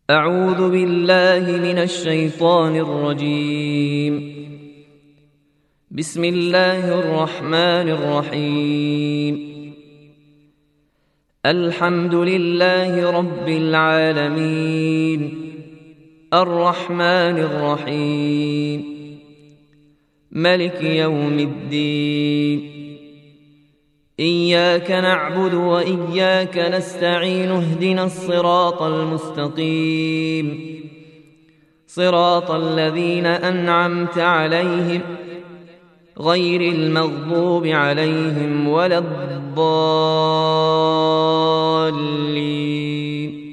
أعوذ بالله من الشيطان الرجيم. بسم الله الرحمن الرحيم. الحمد لله رب العالمين، الرحمن الرحيم، ملك يوم الدين. إياك نعبد وإياك نستعين، اهدنا الصراط المستقيم، صراط الذين أنعمت عليهم غير المغضوب عليهم ولا الضالين.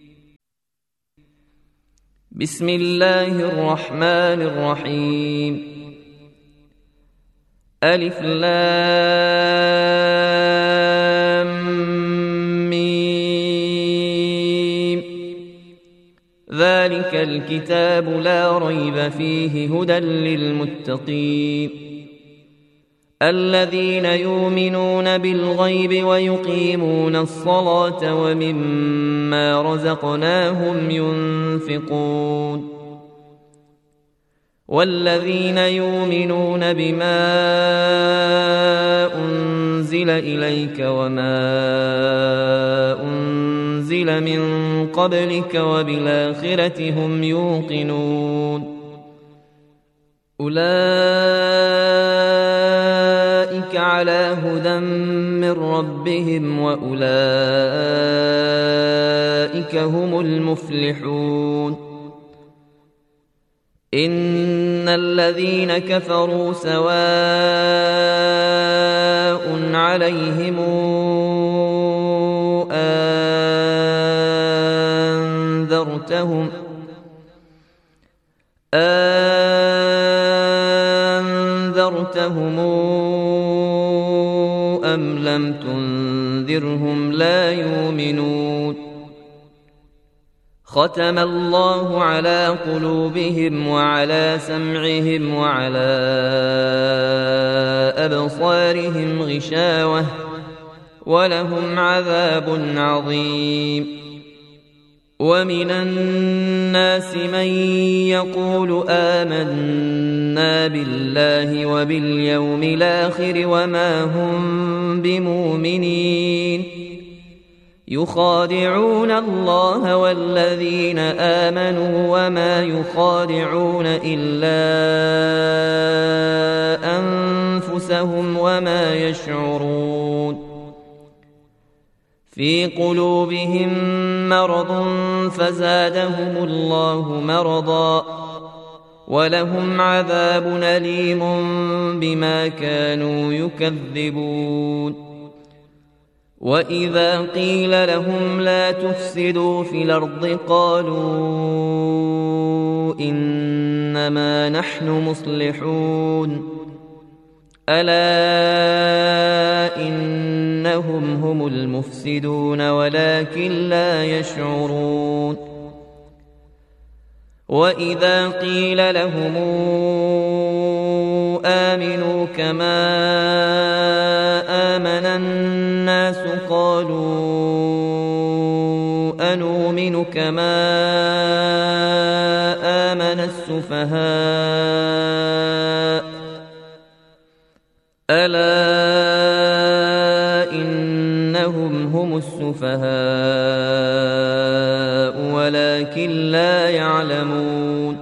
بسم الله الرحمن الرحيم. ألف لام ميم. ذلك الكتاب لا ريب فيه هدى للمتقين، الذين يؤمنون بالغيب ويقيمون الصلاة ومما رزقناهم ينفقون، والذين يؤمنون بما أنزل إليك وما أنزل من قبلك وبالآخرة هم يوقنون. أولئك على هدى من ربهم وأولئك هم المفلحون. إن الذين كفروا سواء عليهم أنذرتهم أم لم تنذرهم لا يؤمنون. ختم الله على قلوبهم وعلى سمعهم وعلى أبصارهم غشاوة ولهم عذاب عظيم. ومن الناس من يقول آمنا بالله وباليوم الآخر وما هم بمؤمنين، يخادعون الله والذين آمنوا وما يخادعون إلا أنفسهم وما يشعرون. في قلوبهم مرض فزادهم الله مرضا ولهم عذاب أليم بما كانوا يكذبون. وإذا قيل لهم لا تفسدوا في الأرض قالوا إنما نحن مصلحون، ألا إنهم هم المفسدون ولكن لا يشعرون. وإذا قيل لهم آمنوا كما آمن الناس قالوا أنؤمن كما آمن السفهاء، ألا إنهم هم السفهاء ولكن لا يعلمون.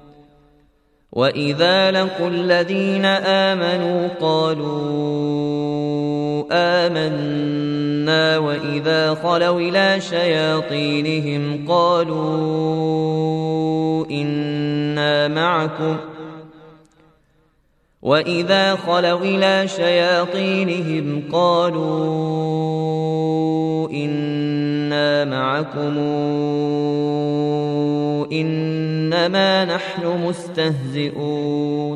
وإذا لقوا الذين آمنوا قالوا آمنا وإذا خلوا إلى شياطينهم قالوا إنا معكم إنما نحن مستهزئون.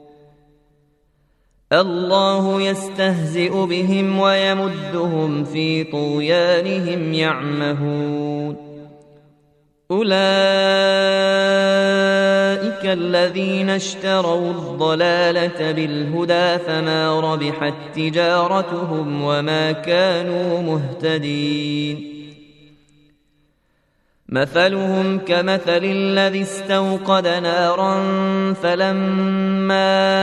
الله يستهزئ بهم ويمدهم في طغيانهم يعمهون. أولئك الذين اشتروا الضلالة بالهدى فما ربحت تجارتهم وما كانوا مهتدين. مثلهم كمثل الذي استوقد نارا فلما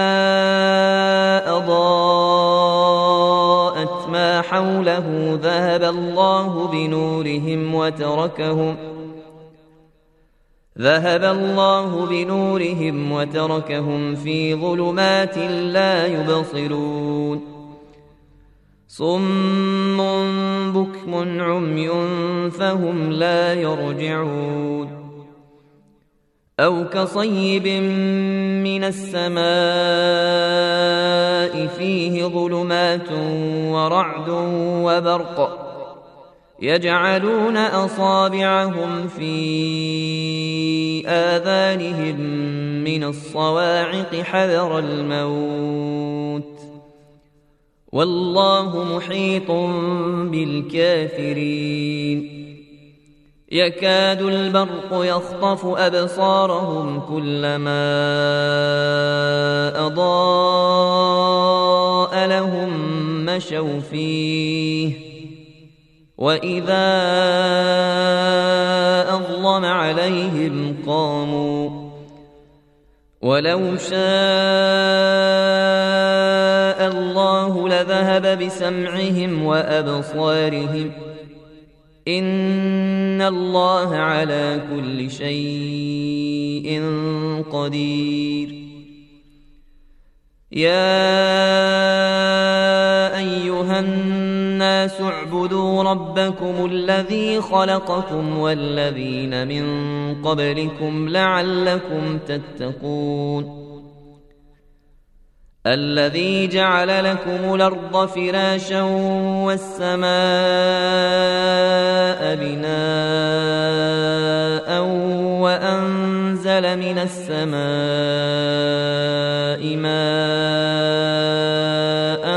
أضاءت ما حوله ذهب الله بنورهم وتركهم في ظلمات لا يبصرون صم بكم عمي فهم لا يرجعون أو كصيب من السماء فيه ظلمات ورعد وبرق يجعلون أصابعهم في آذانهم من الصواعق حذر الموت والله محيط بالكافرين يكاد البرق يخطف أبصارهم كلما أضاء لهم مشوا فيه وإذا أظلم عليهم قاموا ولو شاء الله لذهب بسمعهم وأبصارهم إن الله على كل شيء قدير يا أيها الناس اعبدوا ربكم الذي خلقكم والذين من قبلكم لعلكم تتقون الذي جعل لكم الأرض فراشا والسماء بناء وأنزل من السماء ماء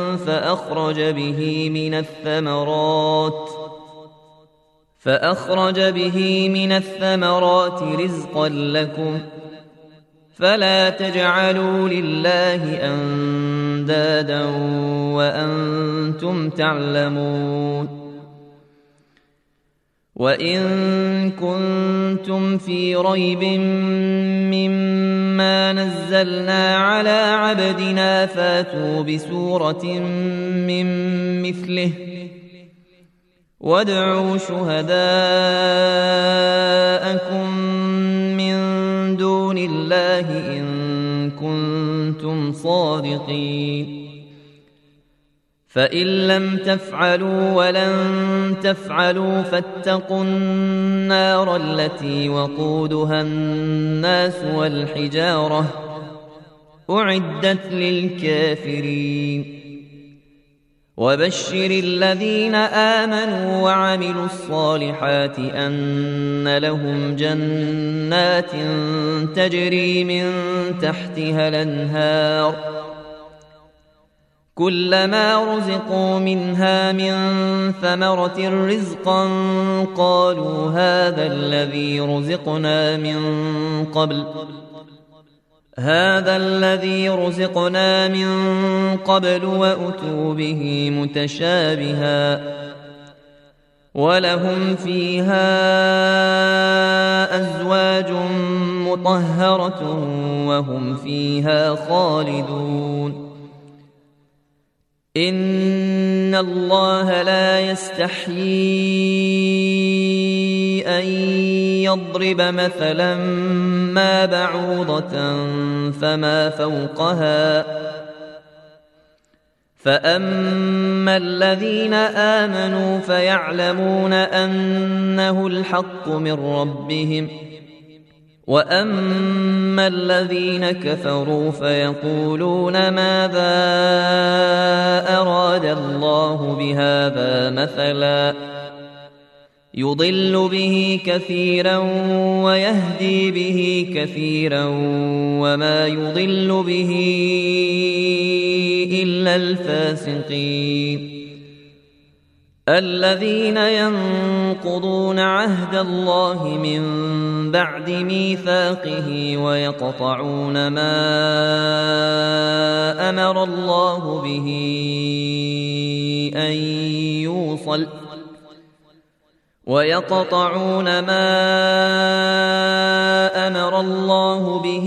فأخرج به من الثمرات رزقا لكم فلا تجعلوا لله أندادا وأنتم تعلمون وإن كنتم في ريب مما نزلنا على عبدنا فاتوا بسورة من مثله وادعوا شهداءكم من دون الله إن كنتم صادقين فإن لم تفعلوا ولن تفعلوا فاتقوا النار التي وقودها الناس والحجارة أعدت للكافرين وبشر الذين آمنوا وعملوا الصالحات أن لهم جنات تجري من تحتها الأنهار كلما رزقوا منها من ثمرة رزقا قالوا هذا الذي رزقنا من قبل وأتوا به متشابها ولهم فيها أزواج مطهرة وهم فيها خالدون إن الله لا يستحيي أن يضرب مثلا ما بعوضة فما فوقها فأما الذين آمنوا فيعلمون أنه الحق من ربهم وأما الذين كفروا فيقولون ماذا أراد الله بهذا مثلا يضل به كثيرا ويهدي به كثيرا وما يضل به إلا الفاسقين الذين ينقضون عهد الله من بعد ميثاقه ويقطعون ما أمر الله به أن يوصل ويقطعون ما أمر الله به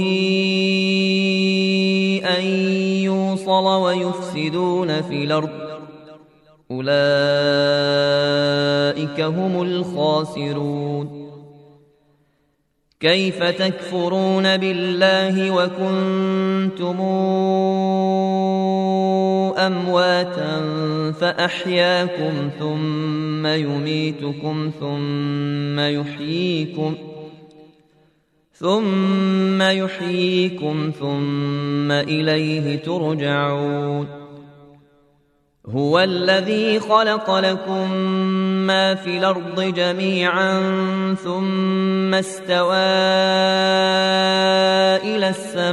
أن يوصل ويفسدون في الأرض أولئك هم الخاسرون. كيف تكفرون بالله وكنتم أمواتا فأحياكم ثم يميتكم ثم يحييكم ثم إليه ترجعون. هو الذي خلق لكم ما في الأرض جميعا ثم استوى إلى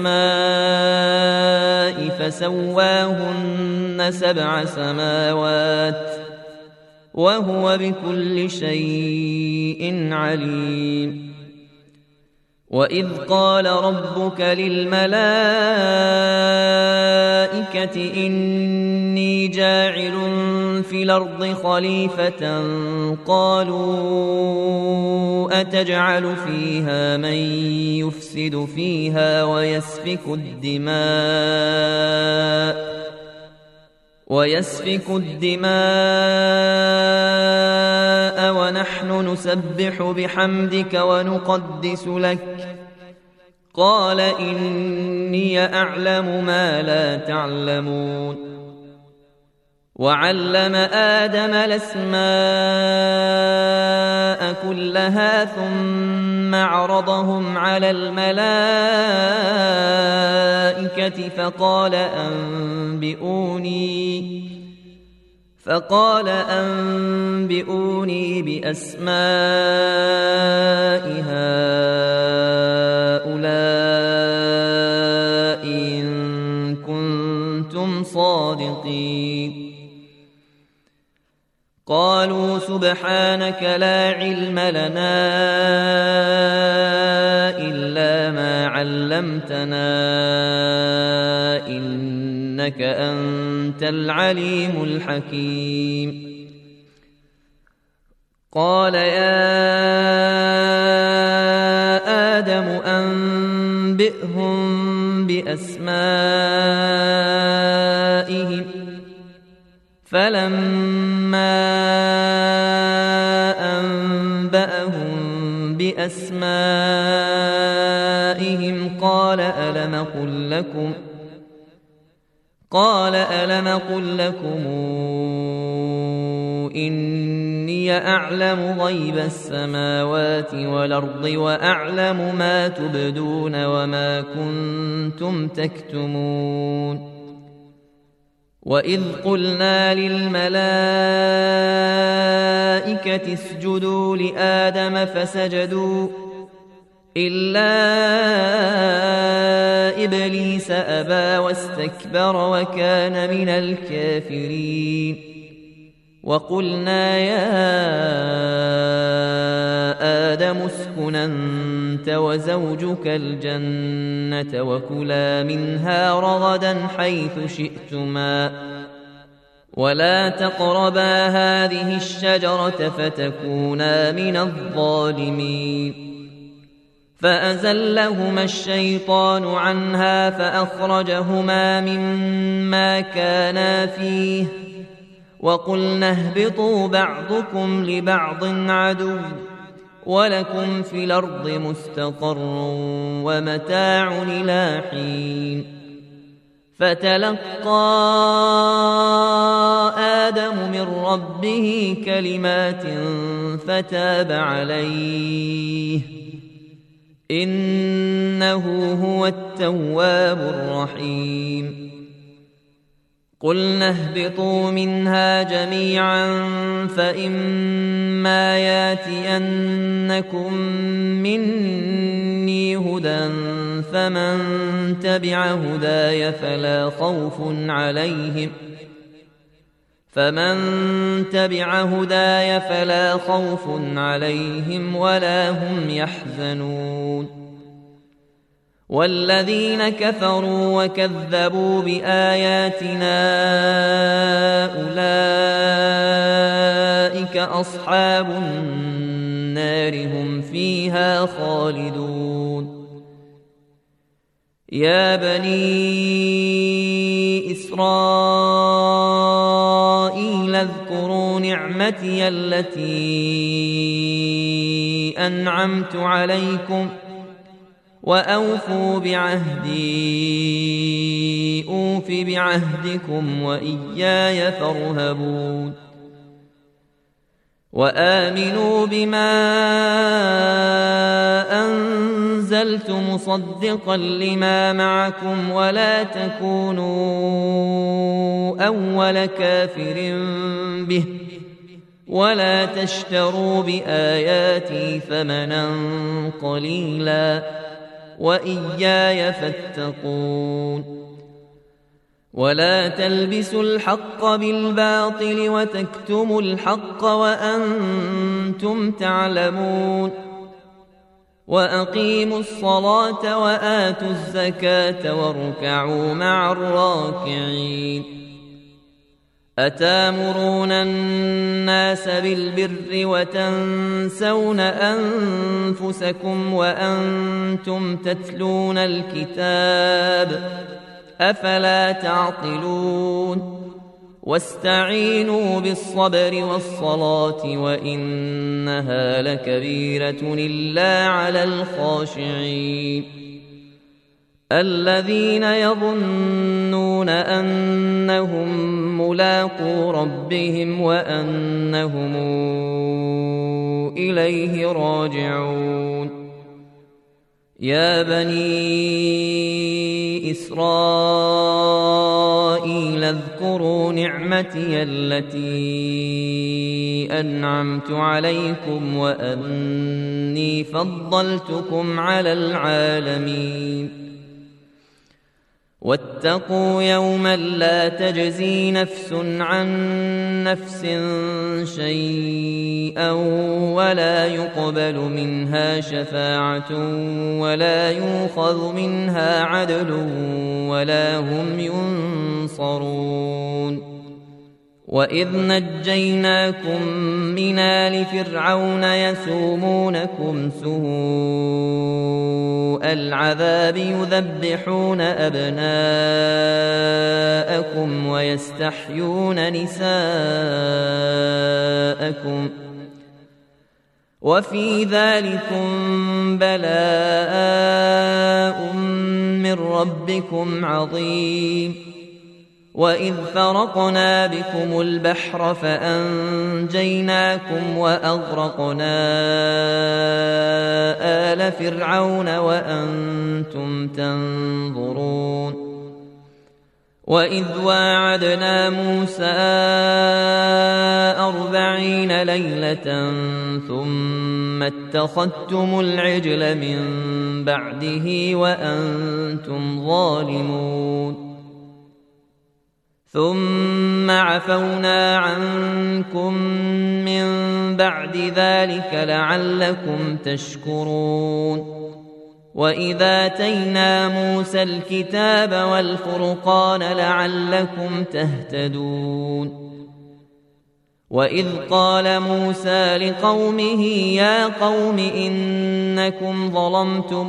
السماء فسواهن 7 سماوات وهو بكل شيء عليم. وإذ قال ربك للملائكة إني جاعل في الأرض خليفة قالوا أتجعل فيها من يفسد فيها ويسفك الدماء ونحن نسبح بحمدك ونقدس لك قال إني أعلم ما لا تعلمون. وعلم آدم الأسماء كلها ثم عرضهم على الملائكة فقال أنبئوني بأسماء هؤلاء إن كنتم صادقين. قالوا سبحانك لا علم لنا إلا ما علمتنا إنك أنت العليم الحكيم. قال يا آدم أنبئهم بأسمائهم فلما أنبأهم بأسمائهم قال ألم قل لكم إني أعلم غيب السماوات والأرض وأعلم ما تبدون وما كنتم تكتمون. وإذ قلنا للملائكة اسجدوا لآدم فسجدوا إلا إبليس أبى واستكبر وكان من الكافرين. وقلنا يا آدم اسكن أنت وزوجك الجنة وكلا منها رغدا حيث شئتما ولا تقربا هذه الشجرة فتكونا من الظالمين. فأزلهما الشيطان عنها فأخرجهما مما كانا فيه وقلنا اهبطوا بعضكم لبعض عدو ولكم في الأرض مستقر ومتاع إلى حين. فتلقى آدم من ربه كلمات فتاب عليه إنه هو التواب الرحيم. قلنا اهبطوا منها جميعا فإما ياتينكم مني هدى فمن تبع هداي فلا خوف عليهم ولا هم يحزنون. والذين كفروا وكذبوا بآياتنا أولئك أصحاب النار هم فيها خالدون. يا بني إسرائيل اذكروا نعمتي التي أنعمت عليكم وأوفوا بعهدي أوف بعهدكم وإياي فارهبون. وآمنوا بما أنزلت مصدقا لما معكم ولا تكونوا أول كافر به ولا تشتروا بآياتي ثمنا قليلا وإياي فاتقون. ولا تلبسوا الحق بالباطل وتكتموا الحق وأنتم تعلمون. وأقيموا الصلاة وآتوا الزكاة واركعوا مع الراكعين. أتامرون الناس بالبر وتنسون أنفسكم وأنتم تتلون الكتاب أفلا تعقلون. واستعينوا بالصبر والصلاة وإنها لكبيرة إلا على الخاشعين الذين يظنون أنهم ملاقو ربهم وأنهم إليه راجعون. يا بني إسرائيل اذكروا نعمتي التي أنعمت عليكم وأني فضلتكم على العالمين. واتقوا يوما لا تجزي نفس عن نفس شيئا ولا يقبل منها شفاعة ولا يؤخذ منها عدل ولا هم ينصرون. وإذ نجيناكم من آل فرعون يسومونكم سوء العذاب يذبحون أبناءكم ويستحيون نساءكم وفي ذلكم بلاء من ربكم عظيم. وإذ فرقنا بكم البحر فأنجيناكم وأغرقنا آل فرعون وأنتم تنظرون. وإذ واعدنا موسى 40 ليلة ثم اتخذتم العجل من بعده وأنتم ظالمون. ثم عفونا عنكم من بعد ذلك لعلكم تشكرون. وإذا آتينا موسى الكتاب والفرقان لعلكم تهتدون. وإذ قال موسى لقومه يا قوم إنكم ظلمتم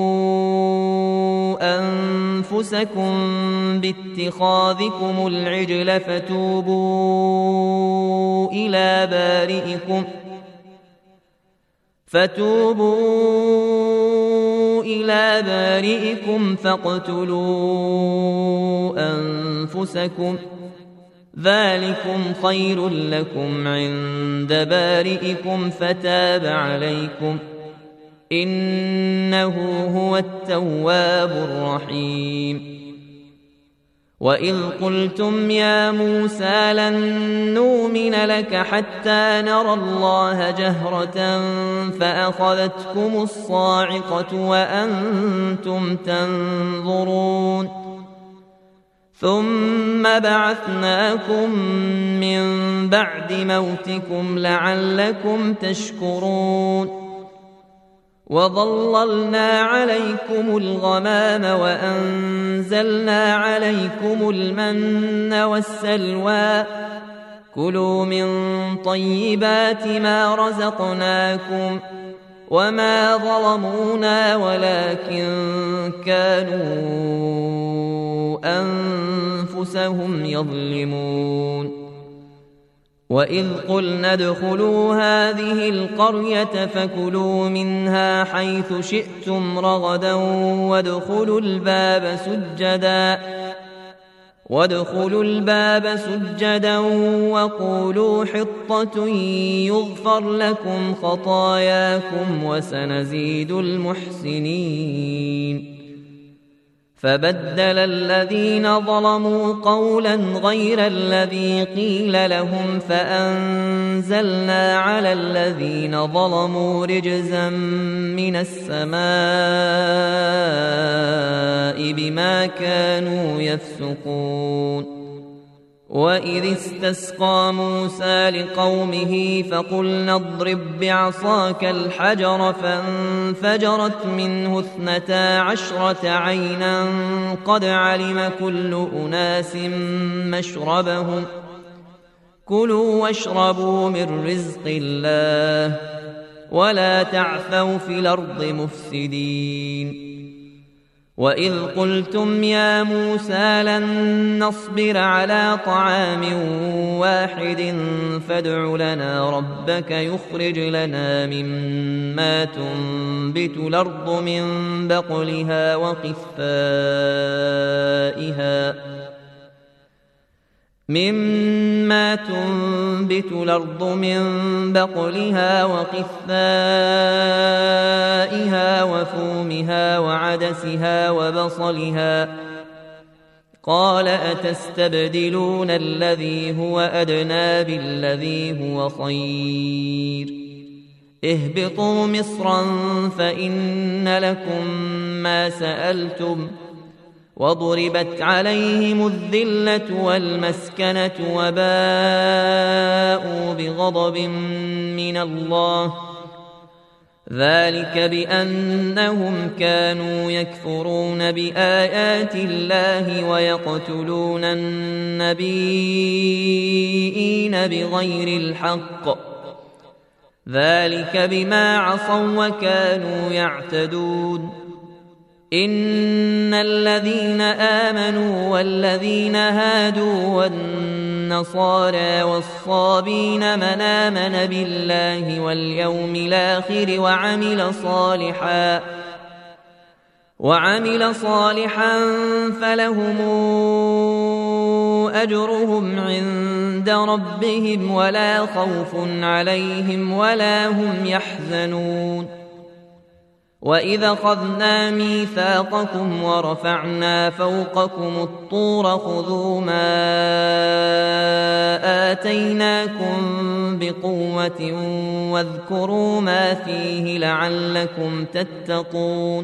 أنفسكم باتخاذكم العجل فتوبوا إلى بارئكم فاقتلوا أنفسكم ذلكم خير لكم عند بارئكم فتاب عليكم إنه هو التواب الرحيم. وإذ قلتم يا موسى لن نؤمن لك حتى نرى الله جهرة فأخذتكم الصاعقة وأنتم تنظرون. ثم بعثناكم من بعد موتكم لعلكم تشكرون. وظللنا عليكم الغمام وأنزلنا عليكم المن والسلوى كلوا من طيبات ما رزقناكم وما ظلمونا ولكن كانوا أنفسهم يظلمون وإذ قلنا ادخلوا هذه القرية فكلوا منها حيث شئتم رغدا وادخلوا الباب سجدا وقولوا حطة يغفر لكم خطاياكم وسنزيد المحسنين فبدل الذين ظلموا قولا غير الذي قيل لهم فأنزلنا على الذين ظلموا رجزا من السماء بما كانوا يفسقون وإذ استسقى موسى لقومه فقلنا اضرب بعصاك الحجر فانفجرت منه 12 عينا قد علم كل أناس مشربهم كلوا واشربوا من رزق الله ولا تعثوا في الأرض مفسدين وإذ قلتم يا موسى لن نصبر على طعام واحد فادع لنا ربك يخرج لنا مما تنبت الأرض من بقلها وقثائها وفومها وعدسها وبصلها قال أتستبدلون الذي هو أدنى بالذي هو خير اهبطوا مصرا فإن لكم ما سألتم وضربت عليهم الذلة والمسكنة وباءوا بغضب من الله ذلك بأنهم كانوا يكفرون بآيات الله ويقتلون النبيين بغير الحق ذلك بما عصوا وكانوا يعتدون إن الذين آمنوا والذين هادوا والنصارى والصابين من آمن بالله واليوم الآخر وعمل صالحا فلهم أجرهم عند ربهم ولا خوف عليهم ولا هم يحزنون وإذا أخذنا ميثاقكم ورفعنا فوقكم الطور خذوا ما آتيناكم بقوة واذكروا ما فيه لعلكم تتقون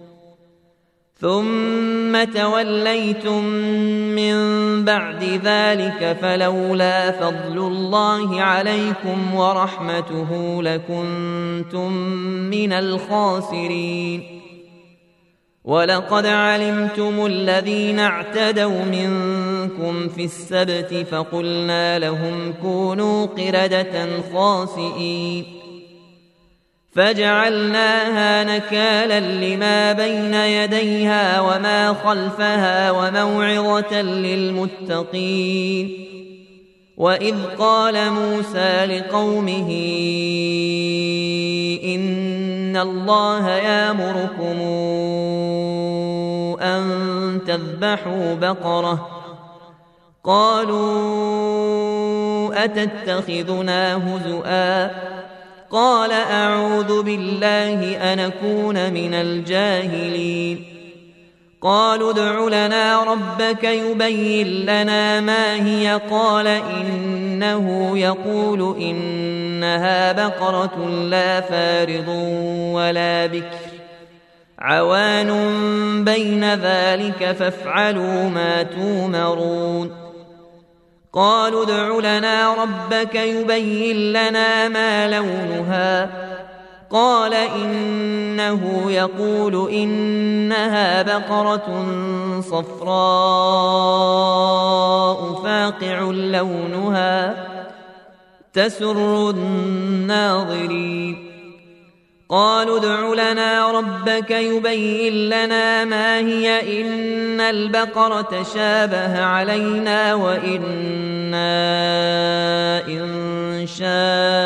ثم توليتم من بعد ذلك فلولا فضل الله عليكم ورحمته لكنتم من الخاسرين ولقد علمتم الذين اعتدوا منكم في السبت فقلنا لهم كونوا قردة خاسئين فجعلناها نكالا لما بين يديها وما خلفها وموعظة للمتقين وإذ قال موسى لقومه إن الله يأمركم أن تذبحوا بقرة قالوا أتتخذنا هزؤا قال أعوذ بالله أن أكون من الجاهلين قالوا ادع لنا ربك يبين لنا ما هي قال إنه يقول إنها بقرة لا فارض ولا بكر عوان بين ذلك فافعلوا ما تومرون قالوا ادع لنا ربك يبين لنا ما لونها قال إنه يقول إنها بقرة صفراء فاقع لونها تسر الناظرين. قالوا ادع لنا ربك يبين لنا ما هي إن البقرة شابه علينا وإنا إن شاء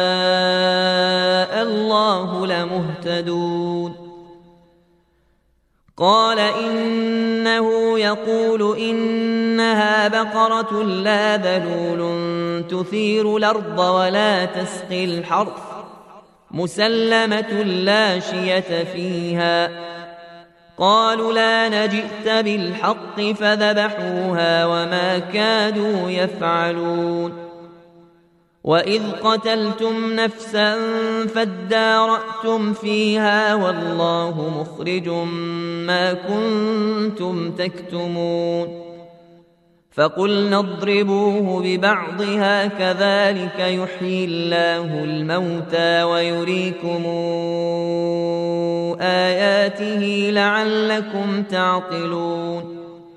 الله لمهتدون. قال إنه يقول إنها بقرة لا ذلول تثير الأرض ولا تسقي الحرث مسلمة لا شية فيها. قالوا لا نجئت بالحق فذبحوها وما كادوا يفعلون. وإذ قتلتم نفسا فادارأتم فيها والله مخرج ما كنتم تكتمون. فقلنا اضربوه ببعضها كذلك يحيي الله الموتى ويريكم آياته لعلكم تعقلون.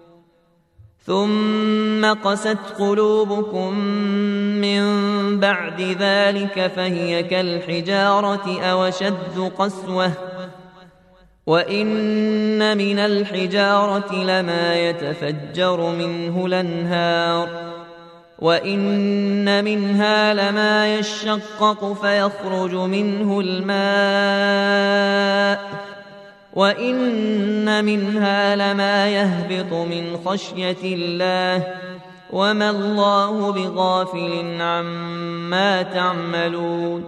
ثم قست قلوبكم من بعد ذلك فهي كالحجارة أو أشد قسوة وإن من الحجارة لما يتفجر منه الأنهار وإن منها لما يشقق فيخرج منه الماء وإن منها لما يهبط من خشية الله وما الله بغافل عما تعملون.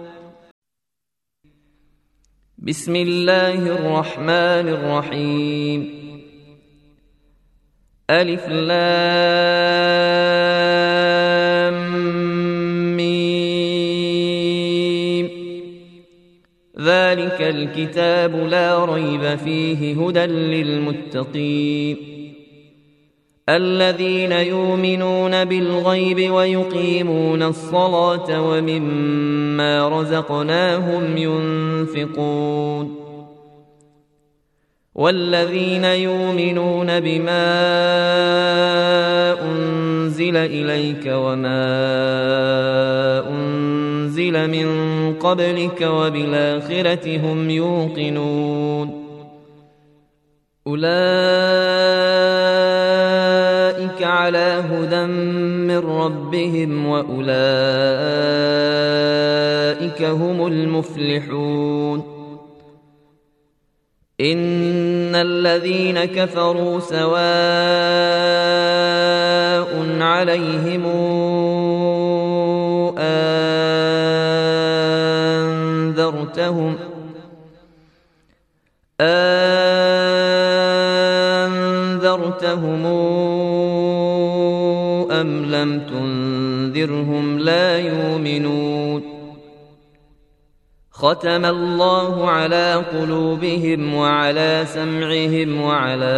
بسم الله الرحمن الرحيم. ألف لام ميم. ذلك الكتاب لا ريب فيه هدى للمتقين الذين يؤمنون بالغيب ويقيمون الصلاة ومما رزقناهم ينفقون والذين يؤمنون بما أنزل إليك وما أنزل من قبلك وبالآخرة هم يوقنون. أولئك على هدى من ربهم وأولئك هم المفلحون. إن الذين كفروا سواء عليهم أنذرتهم أم لم تنذرهم لا يؤمنون. ختم الله على قلوبهم وعلى سمعهم وعلى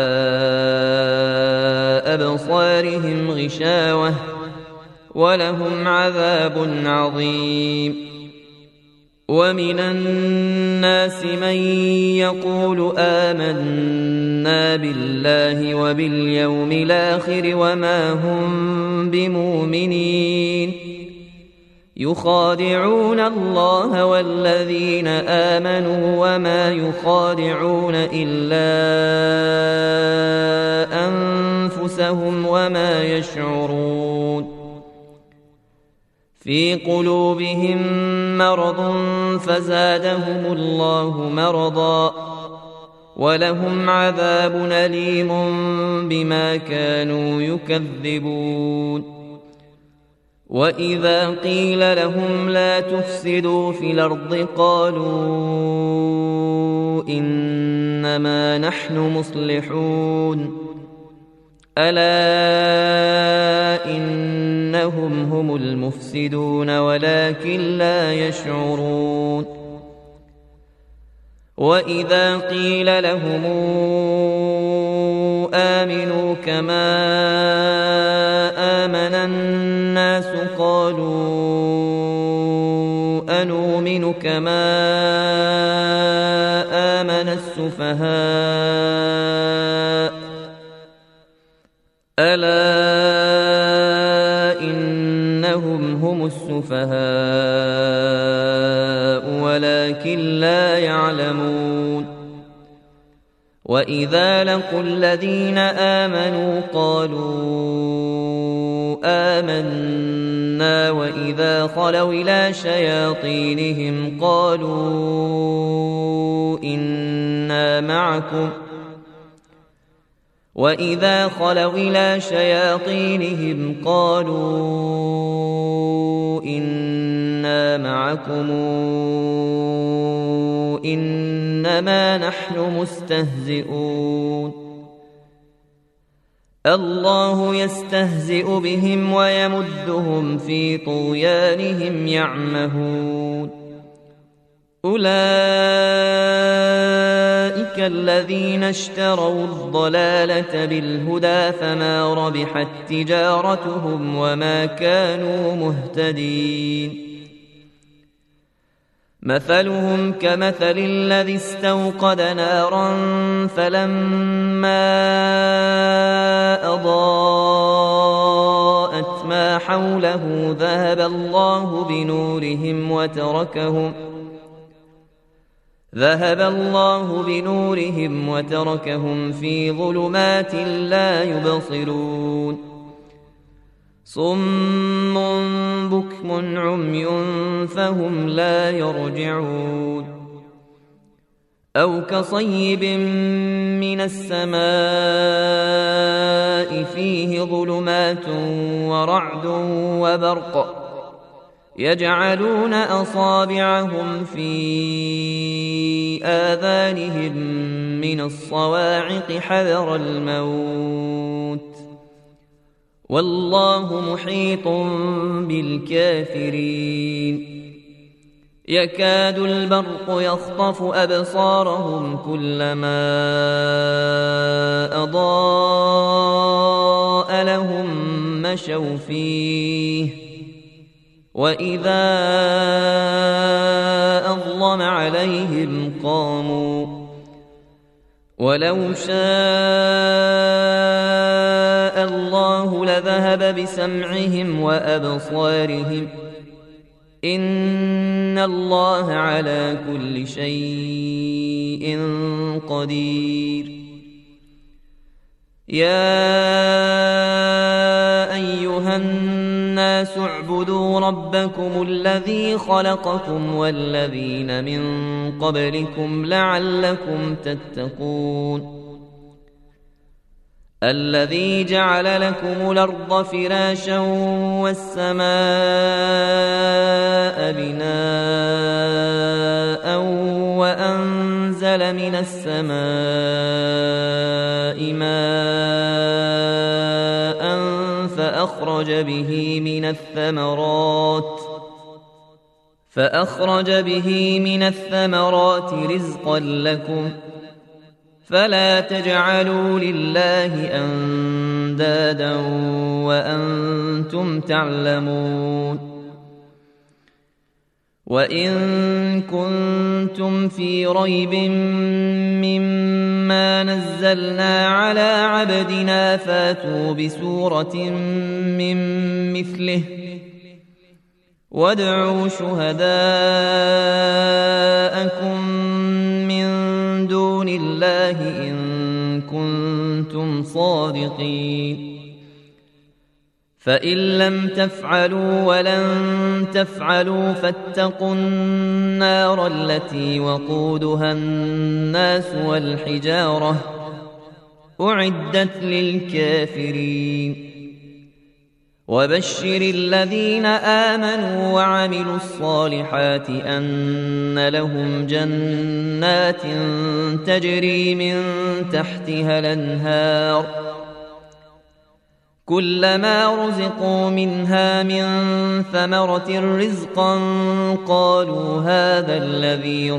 أبصارهم غشاوة ولهم عذاب عظيم. ومن الناس من يقول آمنا بالله وباليوم الآخر وما هم بمؤمنين يخادعون الله والذين آمنوا وما يخادعون إلا أنفسهم وما يشعرون. في قلوبهم مرض فزادهم الله مرضا ولهم عذاب أليم بما كانوا يكذبون. وإذا قيل لهم لا تفسدوا في الأرض قالوا إنما نحن مصلحون ألا إنهم هم المفسدون ولكن لا يشعرون. وإذا قيل لهم آمنوا كما آمن الناس قالوا أنؤمن كما آمن السفهاء ألا إنهم هم السفهاء يعلمون وإذا لقوا الذين آمنوا قالوا آمنا وإذا خلوا إلى شياطينهم قالوا إنا معكم إنما نحن مستهزئون الله يستهزئ بهم ويمدهم في طغيانهم يعمهون أولئك الذين اشتروا الضلالة بالهدى فما ربحت تجارتهم وما كانوا مهتدين مثلهم كمثل الذي استوقد نارا فلما أضاءت ما حوله ذهب الله بنورهم وتركهم في ظلمات لا يبصرون صم بكم عمي فهم لا يرجعون أو كصيب من السماء فيه ظلمات ورعد وبرق يجعلون أصابعهم في آذانهم من الصواعق حذر الموت والله محيط بالكافرين يكاد البرق يخطف أبصارهم كلما أضاء لهم مشوا فيه وإذا أظلم عليهم قاموا ولو شاء الله لذهب بسمعهم وأبصارهم إن الله على كل شيء قدير يا أيها الناس اعبدوا ربكم الذي خلقكم والذين من قبلكم لعلكم تتقون الذي جعل لكم الأرض فراشا والسماء بناء وأنزل من السماء ماء فأخرج به من الثمرات رزقا لكم فلا تجعلوا لله أندادا وأنتم تعلمون وإن كنتم في ريب مما نزلنا على عبدنا فاتوا بسورة من مثله وادعوا شهداءكم من دون الله إن كنتم صادقين فإن لم تفعلوا ولن تفعلوا فاتقوا النار التي وقودها الناس والحجارة أعدت للكافرين وبشر الذين آمنوا وعملوا الصالحات أن لهم جنات تجري من تحتها الأنهار كلما رزقوا منها من ثمرة رزقا قالوا هذا الذي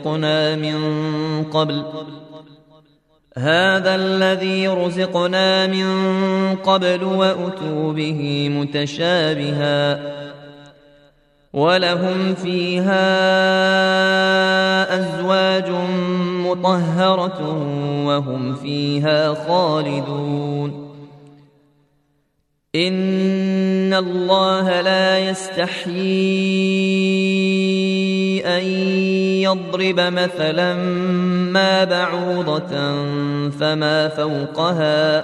رزقنا من قبل وأتوا به متشابها ولهم فيها أزواج مطهرة وهم فيها خالدون إن الله لا يستحيي أن يضرب مثلا ما بعوضة فما فوقها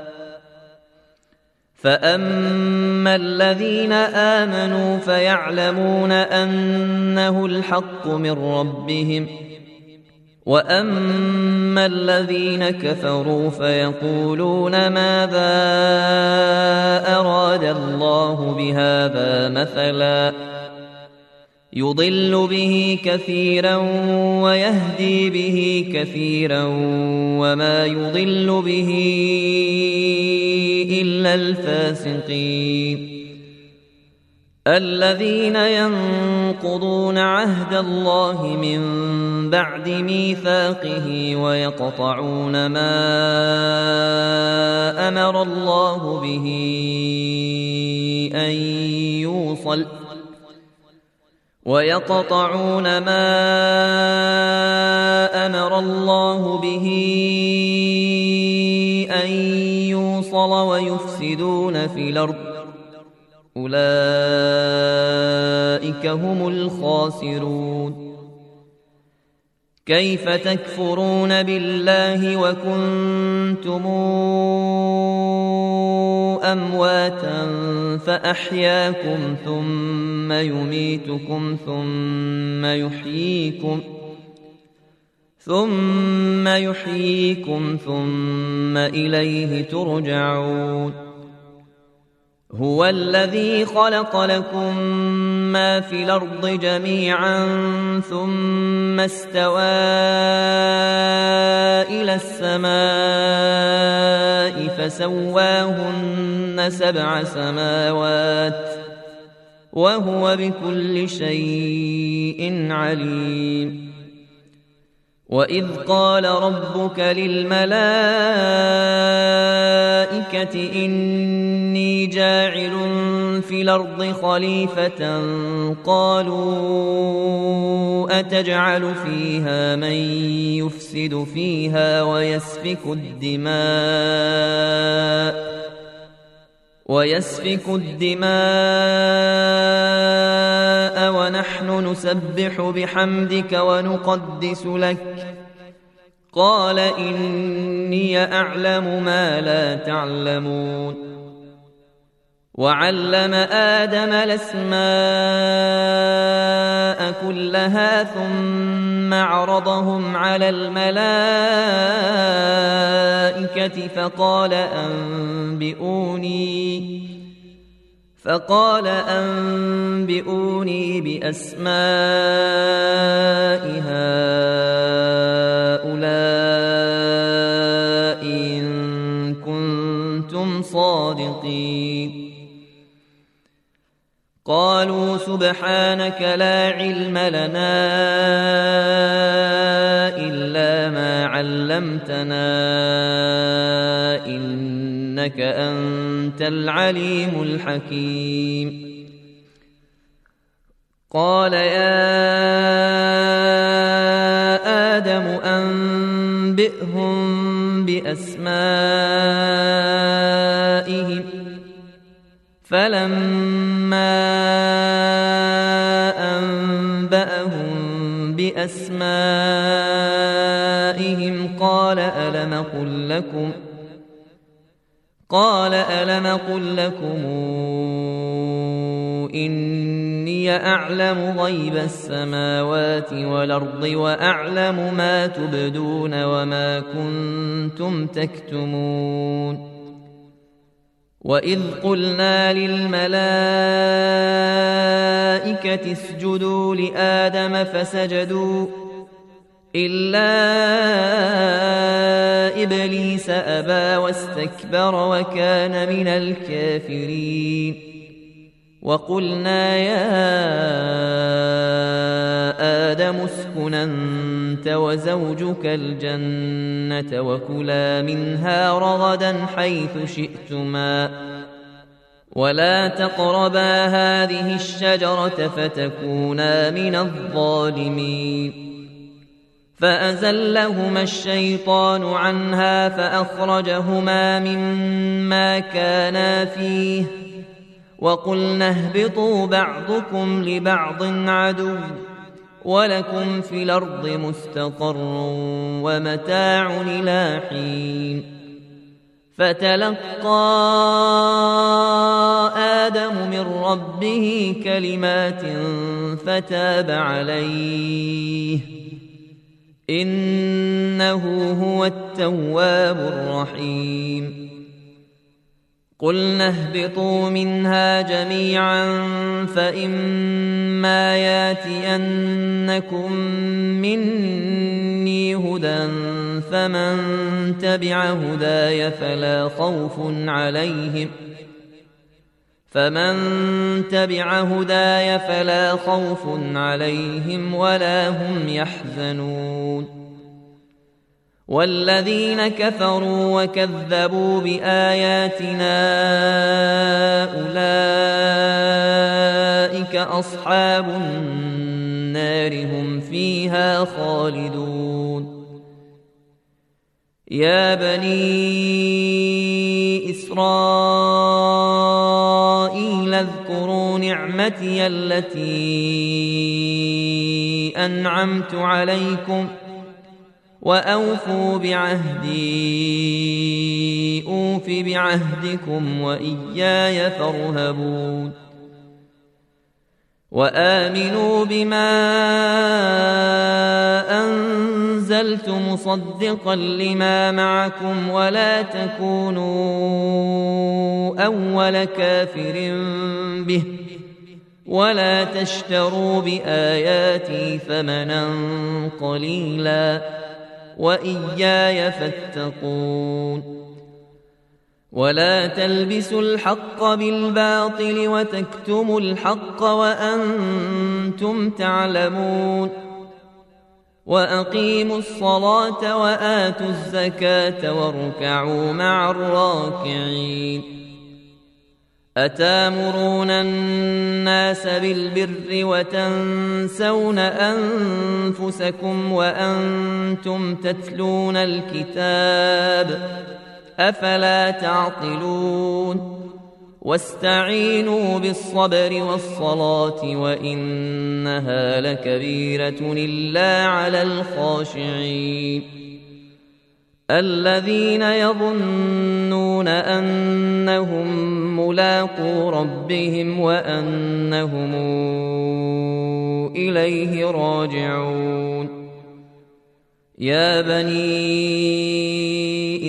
فأما الذين آمنوا فيعلمون أنه الحق من ربهم وأما الذين كفروا فيقولون ماذا أراد الله بهذا مثلا يضل به كثيرا ويهدي به كثيرا وما يضل به إلا الفاسقين الذين ينقضون عهد الله من بعد ميثاقه ويقطعون ما أمر الله به أن يوصل ويفسدون في الأرض أولئك هم الخاسرون كيف تكفرون بالله وكنتم أمواتا فأحياكم ثم يميتكم ثم يحييكم ثم إليه ترجعون هو الذي خلق لكم ما في الأرض جميعا ثم استوى إلى السماء فسواهن 7 سماوات وهو بكل شيء عليم وإذ قال ربك للملائكة إني جاعل في الأرض خليفة قالوا أتجعل فيها من يفسد فيها ويسفك الدماء ونحن نسبح بحمدك ونقدس لك قال إني أعلم ما لا تعلمون وعلم آدم الأسماء كلها ثم عرضهم على الملائكة فقال أنبئوني بأسماء هؤلاء إن كنتم صادقين قالوا سبحانك لا علم لنا إلا ما علمتنا إنك أنت العليم الحكيم قال يا آدم أنبئهم بأسمائهم فلما أنبأهم بأسمائهم قال ألم أقل لكم إني أعلم غيب السماوات والأرض وأعلم ما تبدون وما كنتم تكتمون وإذ قلنا للملائكة اسجدوا لآدم فسجدوا إلا إبليس أبى واستكبر وكان من الكافرين وقلنا يا آدم اسكن أنت وزوجك الجنة وكلا منها رغدا حيث شئتما ولا تقربا هذه الشجرة فتكونا من الظالمين فأزلهما الشيطان عنها فأخرجهما مما كانا فيه وقلنا اهبطوا بعضكم لبعض عدو ولكم في الأرض مستقر ومتاع إلى حين فتلقى آدم من ربه كلمات فتاب عليه إنه هو التواب الرحيم قلنا اهبطوا منها جميعا فإما ياتينكم مني هدى فمن تبع هداي فلا خوف عليهم ولا هم يحزنون والذين كفروا وكذبوا بآياتنا أولئك أصحاب النار هم فيها خالدون يا بني إسرائيل اذكروا نعمتي التي أنعمت عليكم وأوفوا بعهدي أوف بعهدكم وإياي فارهبون وآمنوا بما أنزلت مصدقا لما معكم ولا تكونوا أول كافر به ولا تشتروا بآياتي ثمنا قليلا وإياي فاتقون ولا تلبسوا الحق بالباطل وتكتموا الحق وأنتم تعلمون وأقيموا الصلاة وآتوا الزكاة واركعوا مع الراكعين أتامرون الناس بالبر وتنسون أنفسكم وأنتم تتلون الكتاب أفلا تعقلون واستعينوا بالصبر والصلاة وإنها لكبيرة إلا على الخاشعين الذين يظنون أنهم ملاقو ربهم وأنهم إليه راجعون يا بني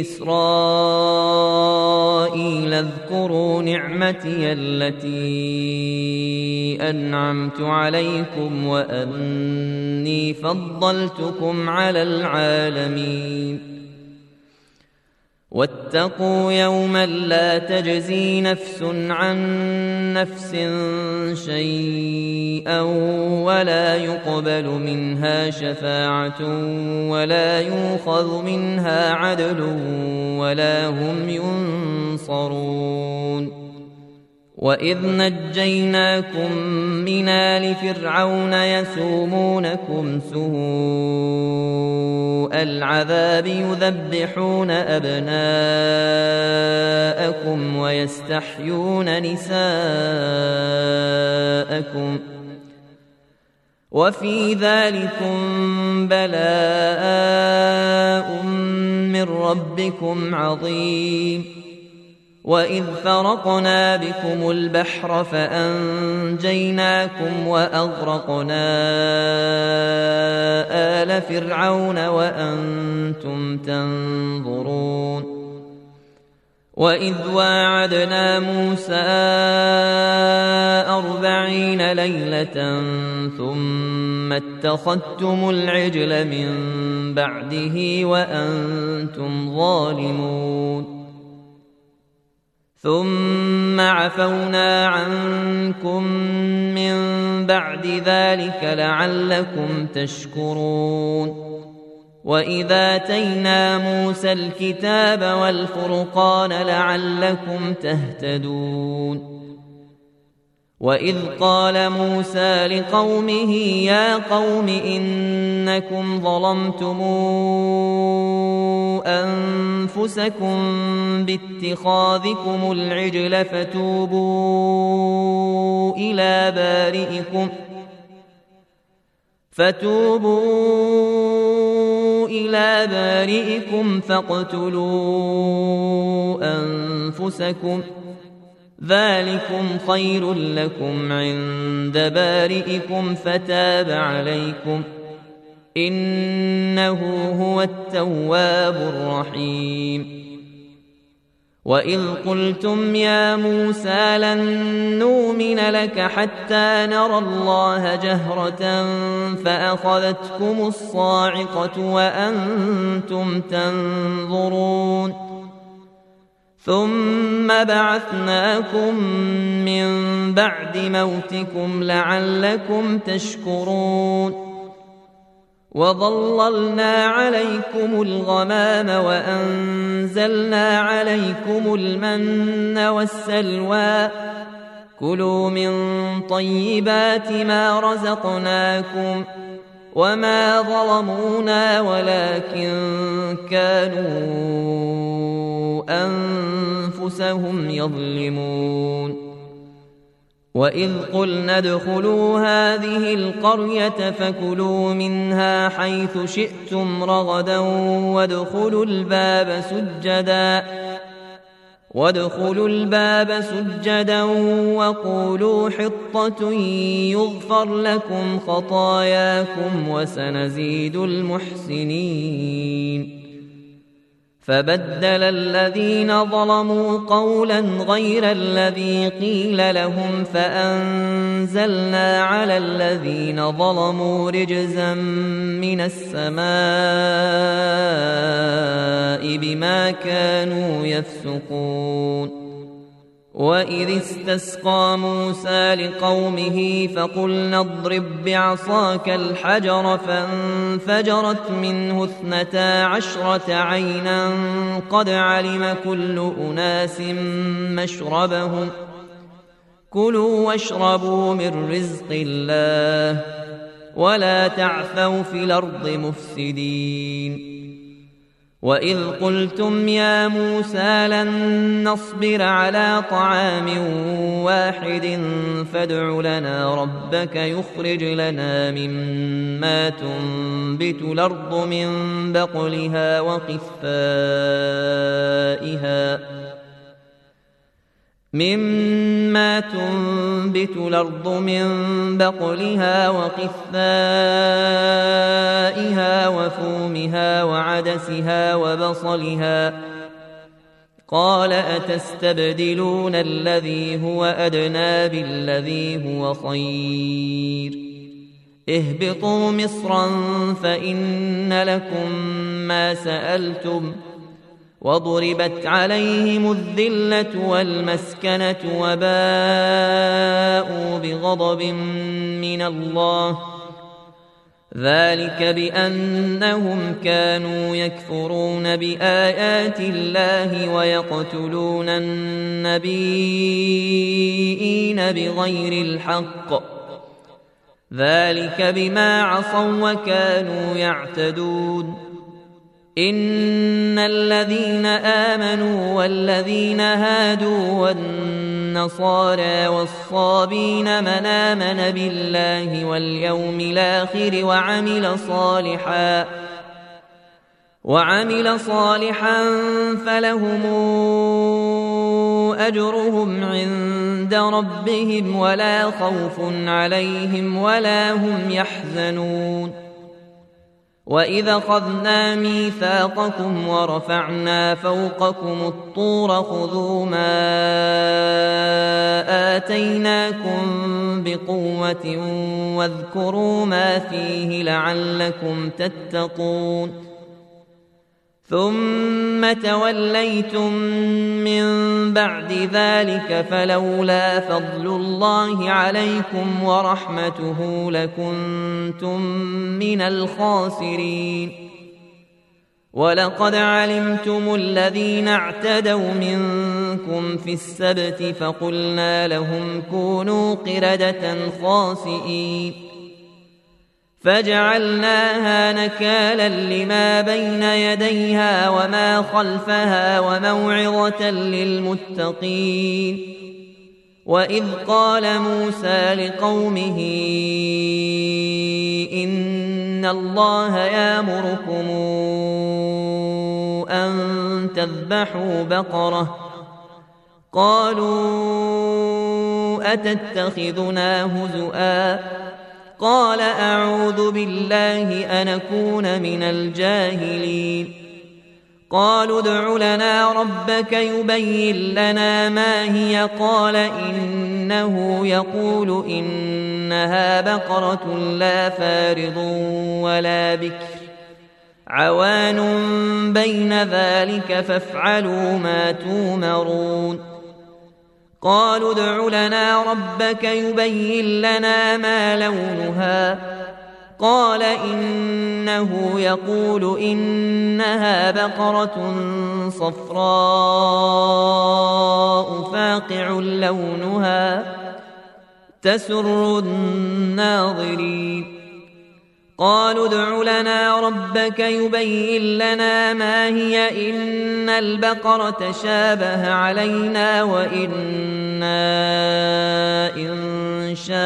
إسرائيل اذكروا نعمتي التي أنعمت عليكم وأني فضلتكم على العالمين واتقوا يوما لا تجزي نفس عن نفس شيئا ولا يقبل منها شفاعة ولا يؤخذ منها عدل ولا هم ينصرون وإذ نجيناكم من آل فرعون يسومونكم سوء العذاب يذبحون أبناءكم ويستحيون نساءكم وفي ذلكم بلاء من ربكم عظيم وإذ فرقنا بكم البحر فأنجيناكم وأغرقنا آل فرعون وأنتم تنظرون وإذ واعدنا موسى 40 ليلة ثم اتخذتم العجل من بعده وأنتم ظالمون ثم عفونا عنكم من بعد ذلك لعلكم تشكرون وإذا آتينا موسى الكتاب والفرقان لعلكم تهتدون وإذ قال موسى لقومه يا قوم إنكم ظلمتم أنفسكم باتخاذكم العجل فتوبوا إلى بارئكم فاقتلوا أنفسكم ذلكم خير لكم عند بارئكم فتاب عليكم إنه هو التواب الرحيم. وإذ قلتم يا موسى لن نؤمن لك حتى نرى الله جهرة فأخذتكم الصاعقة وأنتم تنظرون ثم بعثناكم من بعد موتكم لعلكم تشكرون وظللنا عليكم الغمام وأنزلنا عليكم المن والسلوى كلوا من طيبات ما رزقناكم وما ظلمونا ولكن كانوا أنفسهم يظلمون. وإذ قلنا ادخلوا هذه القرية فكلوا منها حيث شئتم رغدا وادخلوا الباب سجدا وقولوا حطة يغفر لكم خطاياكم وسنزيد المحسنين. فبدل الذين ظلموا قولا غير الذي قيل لهم فأنزلنا على الذين ظلموا رجزا من السماء بما كانوا يفسقون. وإذ استسقى موسى لقومه فقلنا اضرب بعصاك الحجر فانفجرت منه 12 عينا قد علم كل أناس مشربهم كلوا واشربوا من رزق الله ولا تعثوا في الأرض مفسدين. وإذ قلتم يا موسى لن نصبر على طعام واحد فادع لنا ربك يخرج لنا مما تنبت الأرض من بقلها وقثائها وفومها وعدسها وبصلها قال أتستبدلون الذي هو أدنى بالذي هو خير اهبطوا مصرا فإن لكم ما سألتم وضربت عليهم الذلة والمسكنة وباءوا بغضب من الله ذلك بأنهم كانوا يكفرون بآيات الله ويقتلون النبيين بغير الحق ذلك بما عصوا وكانوا يعتدون. إن الذين آمنوا والذين هادوا والنصارى والصابين من آمن بالله واليوم الآخر وعمل صالحا فلهم أجرهم عند ربهم ولا خوف عليهم ولا هم يحزنون. وإذا أخذنا ميثاقكم ورفعنا فوقكم الطور خذوا ما آتيناكم بقوة واذكروا ما فيه لعلكم تتقون ثم توليتم من بعد ذلك فلولا فضل الله عليكم ورحمته لكنتم من الخاسرين. ولقد علمتم الذين اعتدوا منكم في السبت فقلنا لهم كونوا قردة خاسئين فجعلناها نكالا لما بين يديها وما خلفها وموعظة للمتقين. وإذ قال موسى لقومه إن الله يأمركم أن تذبحوا بقرة. قالوا أتتخذنا هزؤا قال أعوذ بالله أن أكون من الجاهلين. قالوا ادع لنا ربك يبين لنا ما هي قال إنه يقول إنها بقرة لا فارض ولا بكر عوان بين ذلك فافعلوا ما تومرون. قالوا ادع لنا ربك يبين لنا ما لونها قال إنه يقول إنها بقرة صفراء فاقع لونها تسر الناظرين. قالوا ادع لنا ربك يبين لنا ما هي إن البقرة شابه علينا وإنا إن شاء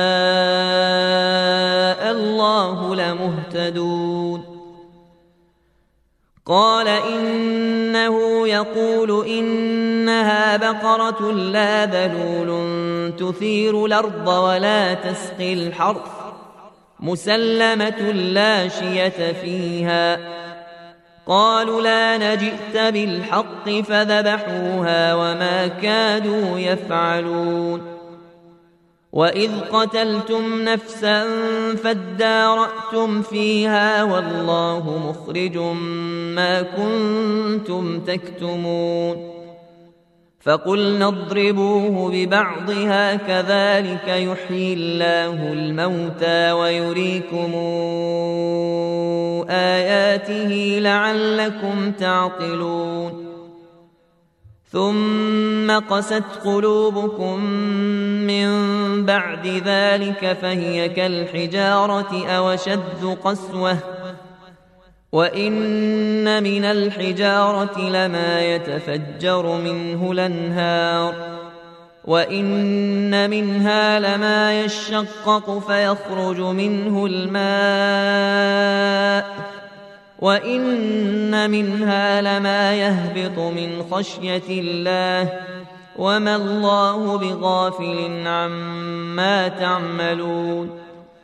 الله لمهتدون. قال إنه يقول إنها بقرة لا ذلول تثير الأرض ولا تسقي الحرث مسلمة لا شية فيها. قالوا لا نجئت بالحق فذبحوها وما كادوا يفعلون. وإذ قتلتم نفسا فادارأتم فيها والله مخرج ما كنتم تكتمون. فقلنا اضربوه ببعضها كذلك يحيي الله الموتى ويريكم آياته لعلكم تعقلون. ثم قست قلوبكم من بعد ذلك فهي كالحجارة أو أشد قسوة وإن من الحجارة لما يتفجر منه الأنهار وإن منها لما يشقق فيخرج منه الماء وإن منها لما يهبط من خشية الله وما الله بغافل عما تعملون.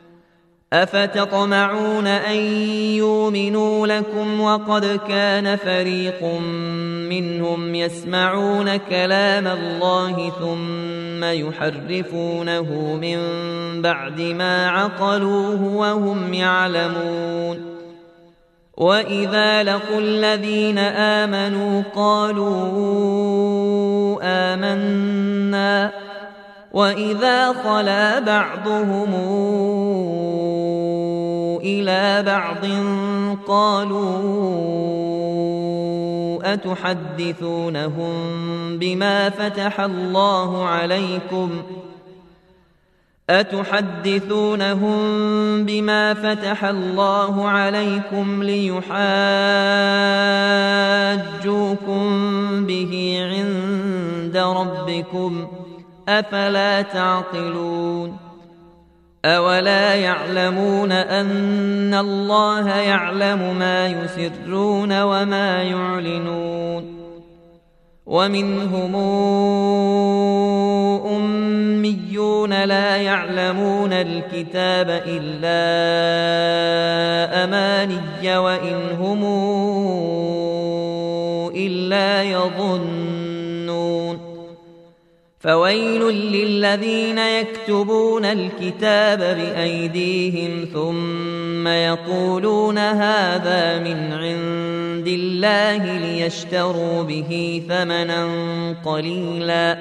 أفتطمعون أن يؤمنوا لكم وقد كان فريق منهم يسمعون كلام الله ثم يحرفونه من بعد ما عقلوه وهم يعلمون. وإذا لقوا الذين آمنوا قالوا آمنا وإذا خلا بعضهم إلى بعض قالوا أتحدثونهم بما فتح الله عليكم ليحاجوكم به عند ربكم أفلا تعقلون. أولا يعلمون أن الله يعلم ما يسرون وما يعلنون. ومنهم أميون لا يعلمون الكتاب إلا أماني وإن هم إلا يظنون. فويل للذين يكتبون الكتاب بأيديهم ثم يقولون هذا من عند الله ليشتروا به ثمنا قليلا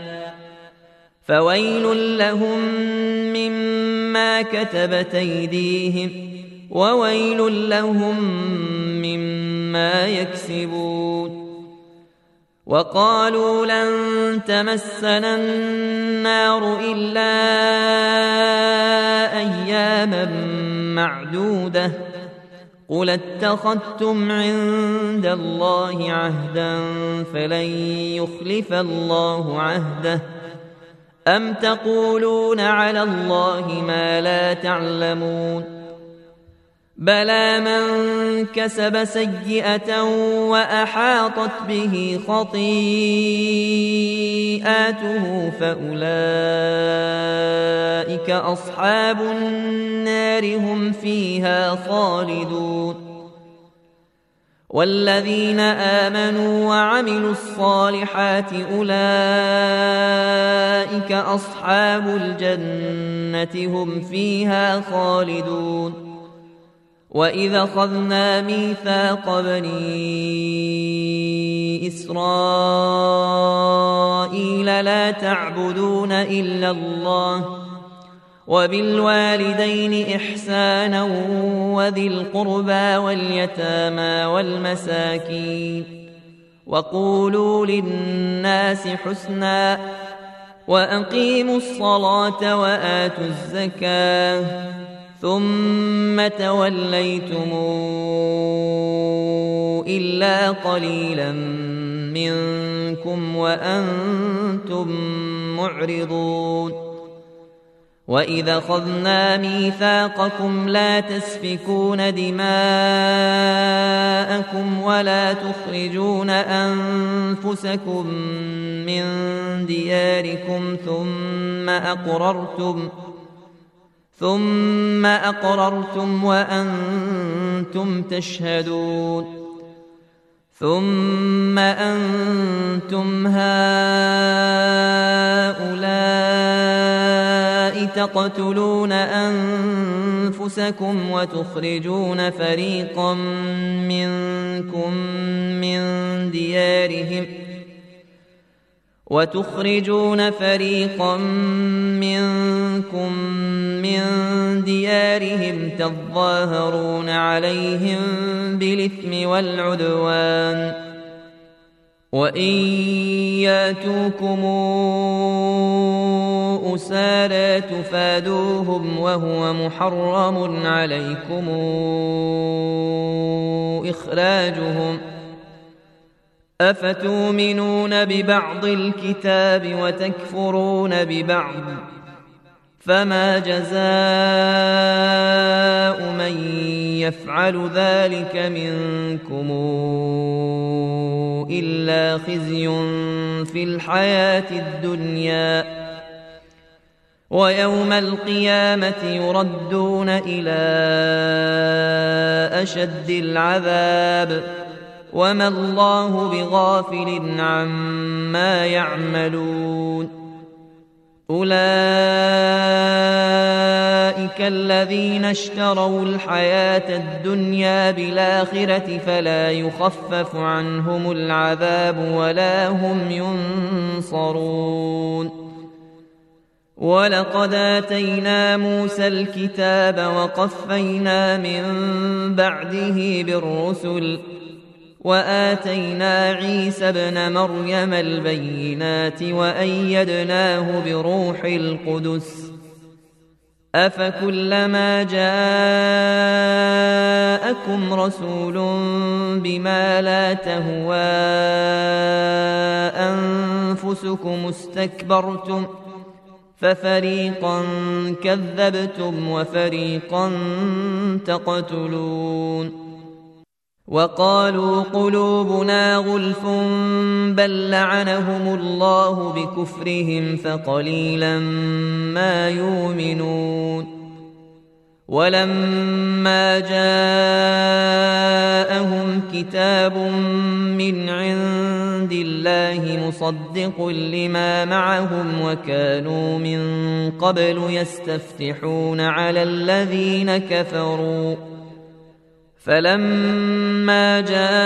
فويل لهم مما كتبت أيديهم وويل لهم مما يكسبون. وقالوا لن تمسنا النار إلا أياما معدودة قل اتخذتم عند الله عهدا فلن يخلف الله عهده أم تقولون على الله ما لا تعلمون. بلى من كسب سيئة وأحاطت به خطيئاته فأولئك أصحاب النار هم فيها خالدون والذين آمنوا وعملوا الصالحات أولئك أصحاب الجنة هم فيها خالدون وإذا أخذنا ميثاق بني إسرائيل لا تعبدون إلا الله وبالوالدين إحسانا وذي القربى واليتامى والمساكين وقولوا للناس حسنا وأقيموا الصلاة وآتوا الزكاة ثم توليتم إلا قليلا منكم وأنتم معرضون وإذا أخذنا ميثاقكم لا تسفكون دماءكم ولا تخرجون أنفسكم من دياركم ثم أقررتم وأنتم تشهدون ثم أنتم هؤلاء تقتلون أنفسكم وتخرجون فريقا منكم من ديارهم تظاهرون عليهم بالإثم والعدوان وإن ياتوكم أسارى تفادوهم وهو محرم عليكم إخراجهم أفتؤمنون ببعض الكتاب وتكفرون ببعض فما جزاء من يفعل ذلك منكم إلا خزي في الحياة الدنيا ويوم القيامة يردون إلى أشد العذاب وما الله بغافل عما يعملون أولئك الذين اشتروا الحياة الدنيا بالآخرة فلا يخفف عنهم العذاب ولا هم ينصرون ولقد آتينا موسى الكتاب وقفينا من بعده بالرسل وآتينا عيسى ابن مريم البينات وأيدناه بروح القدس أفكلما جاءكم رسول بما لا تهوى أنفسكم استكبرتم ففريقا كذبتم وفريقا تقتلون وقالوا قلوبنا غلف بل لعنهم الله بكفرهم فقليلا ما يؤمنون ولما جاءهم كتاب من عند الله مصدق لما معهم وكانوا من قبل يستفتحون على الذين كفروا فلما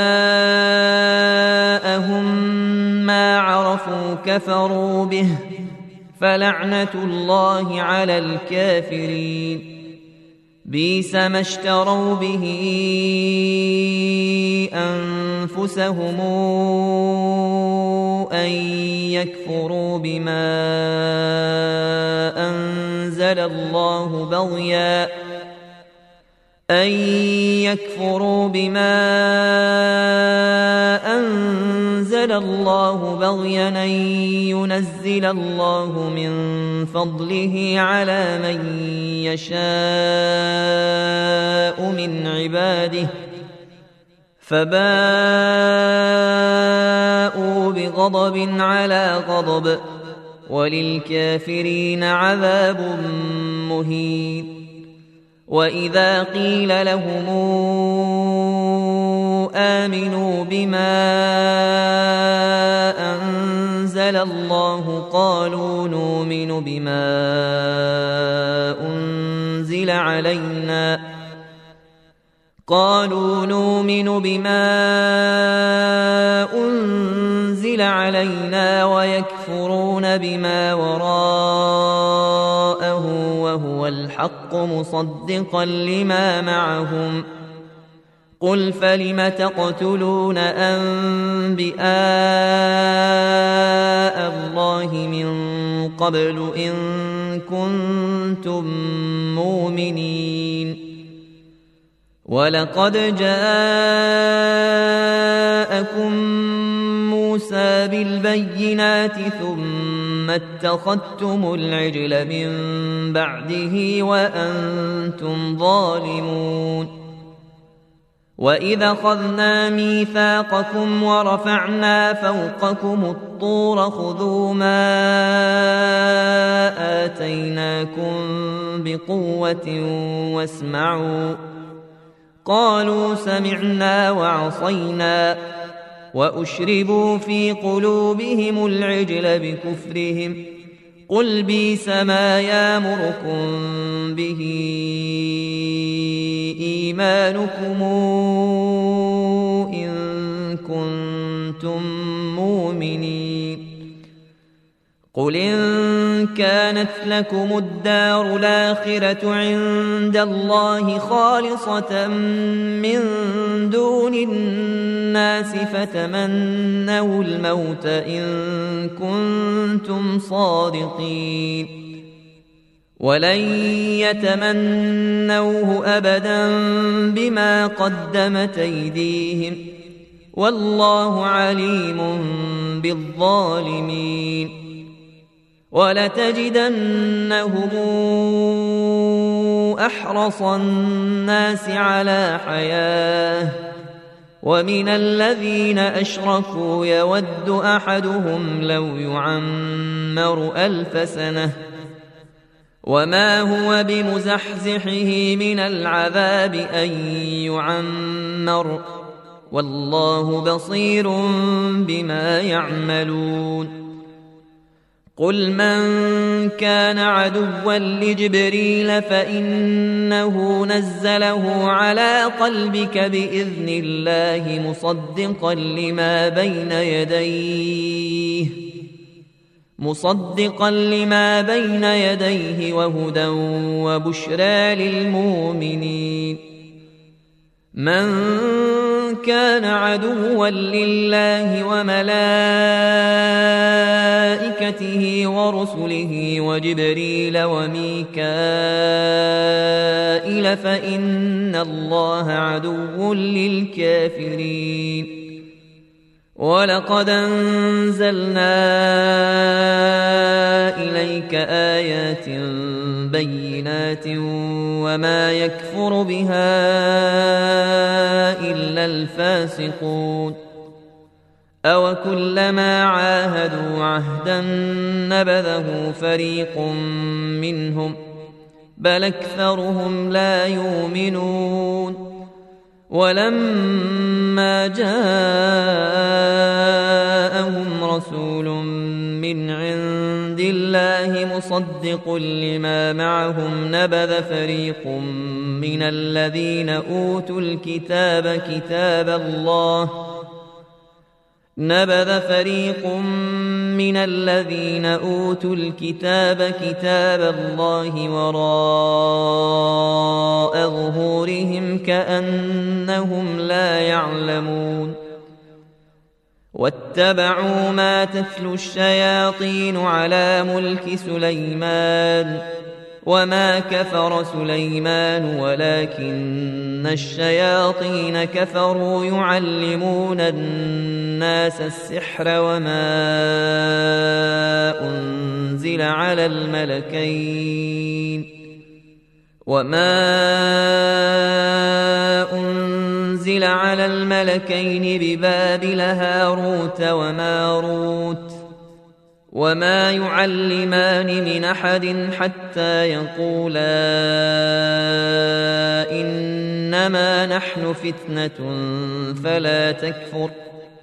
جاءهم ما عرفوا كفروا به فلعنة الله على الكافرين بئس ما اشتروا به أنفسهم أن يكفروا بما أنزل أنزل الله بغيا أن ينزل الله من فضله على من يشاء من عباده فباءوا بغضب على غضب وللكافرين عذاب مهين. وإذا قيل لهم آمنوا بما أنزل الله قالوا نؤمن بما أنزل علينا ويكفرون بما وراءه وهو الحق مصدقا لما معهم. قل فلم تقتلون أنبياء الله من قبل إن كنتم مؤمنين. ولقد جاءكم موسى بالبينات ثم اتخذتم العجل من بعده وأنتم ظالمون. وإذا أخذنا ميثاقكم ورفعنا فوقكم الطور خذوا ما آتيناكم بقوة واسمعوا قالوا سمعنا وعصينا وأشربوا في قلوبهم العجل بكفرهم. قل بئس ما يأمركم به إيمانكم إن كنتم مؤمنين. قل إن كانت لكم الدار الآخرة عند الله خالصة من دون الناس فتمنوا الموت إن كنتم صادقين ولن يتمنوه أبدا بما قدمت أيديهم والله عليم بالظالمين. ولتجدنهم أحرص الناس على حياة ومن الذين أشركوا يود أحدهم لو يعمر 1000 سنة وما هو بمزحزحه من العذاب أن يعمر والله بصير بما يعملون. قل من كان عدوا لجبريل فإنه نزله على قلبك بإذن الله مصدقا لما بين يديه وهدى وبشرى للمؤمنين. من كان عدوا لله وملائكته ورسله وجبريل وميكائيل فإن الله عدو للكافرين. ولقد أنزلنا إليك آيات بينات وما يكفر بها إلا الفاسقون. أوكلما عاهدوا عهدا نبذه فريق منهم بل أكثرهم لا يؤمنون. ولما جاءهم رسول من عند الله مصدق لما معهم نبذ فريق من الذين أوتوا الكتاب كتاب الله وراء ظهورهم كأنهم لا يعلمون. واتبعوا ما تتلو الشياطين على ملك سليمان وما كفر سليمان ولكن الشياطين كفروا يعلمون الناس السحر وما أنزل على الملكين ببابل هاروت وماروت وما يعلمان من أحد حتى يقولا إنما نحن فتنة فلا تكفر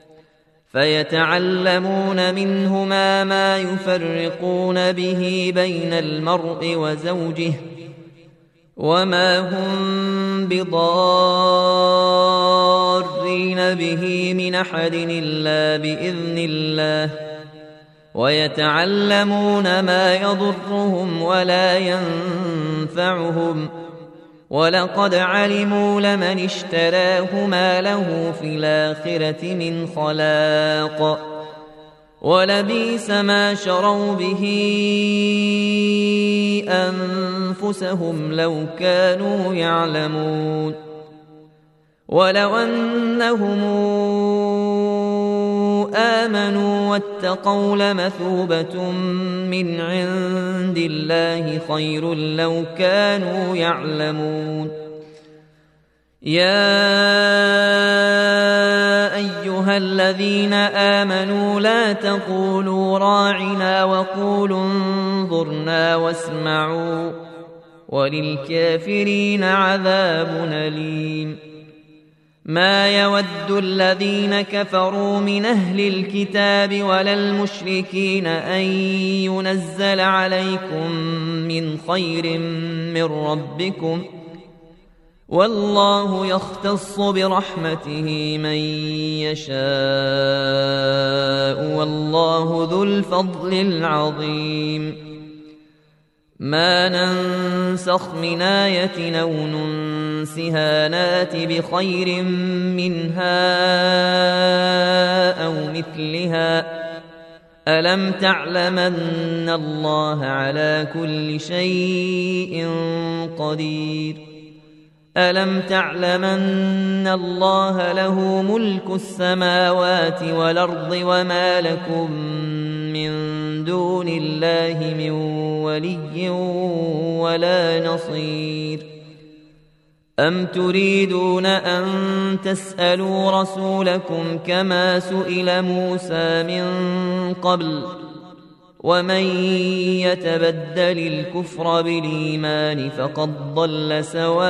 فيتعلمون منهما ما يفرقون به بين المرء وزوجه وما هم بضارين به من أحد إلا بإذن الله ويتعلمون ما يضرهم ولا ينفعهم ولقد علموا لمن اشتراه ما له في الآخرة من خلاق ولبئس ما شروا به أنفسهم لو كانوا يعلمون ولو أنهم آمنوا واتقوا لمثوبة من عند الله خير لو كانوا يعلمون يا أيها الذين آمنوا لا تقولوا راعنا وقولوا انظرنا واسمعوا وللكافرين عذاب أليم ما يود الذين كفروا من أهل الكتاب ولا المشركين أن ينزل عليكم من خير من ربكم والله يختص برحمته من يشاء والله ذو الفضل العظيم ما ننسخ من آية أو ننسها نات بخير منها أو مثلها ألم تعلم أن الله على كل شيء قدير ألم تعلم أن الله له ملك السماوات والأرض وما لكم من دون الله من ولي ولا نصير أم تريدون أن تسألوا رسولكم كما سئل موسى من قبل ومن يتبدل الكفر بالإيمان فقد ضل سواء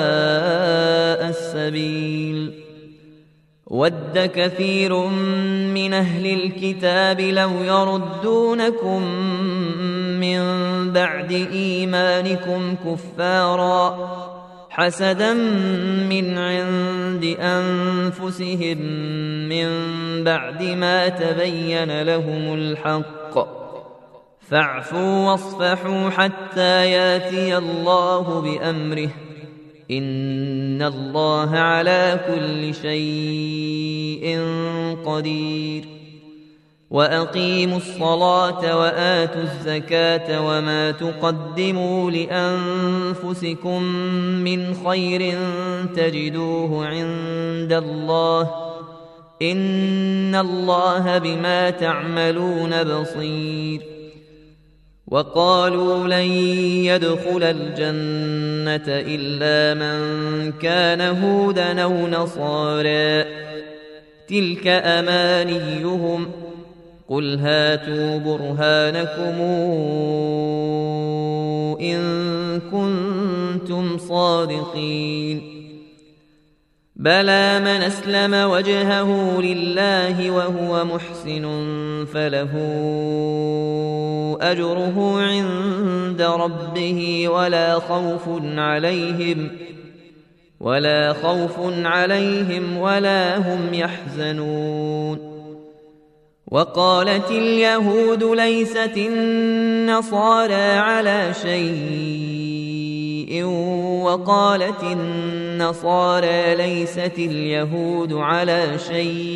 السبيل ود كثير من أهل الكتاب لو يردونكم من بعد إيمانكم كفارا حسدا من عند أنفسهم من بعد ما تبين لهم الحق فاعفوا واصفحوا حتى ياتي الله بأمره إن الله على كل شيء قدير وأقيموا الصلاة وآتوا الزكاة وما تقدموا لأنفسكم من خير تجدوه عند الله إن الله بما تعملون بصير وقالوا لن يدخل الجنة إلا من كان هودا أو نصارى تلك أمانيهم قل هاتوا برهانكم إن كنتم صادقين بلى من أسلم وجهه لله وهو محسن فله أجره عند ربه ولا خوف عليهم ولا هم يحزنون وقالت اليهود ليست النصارى على شيء وقالت النصارى ليست اليهود على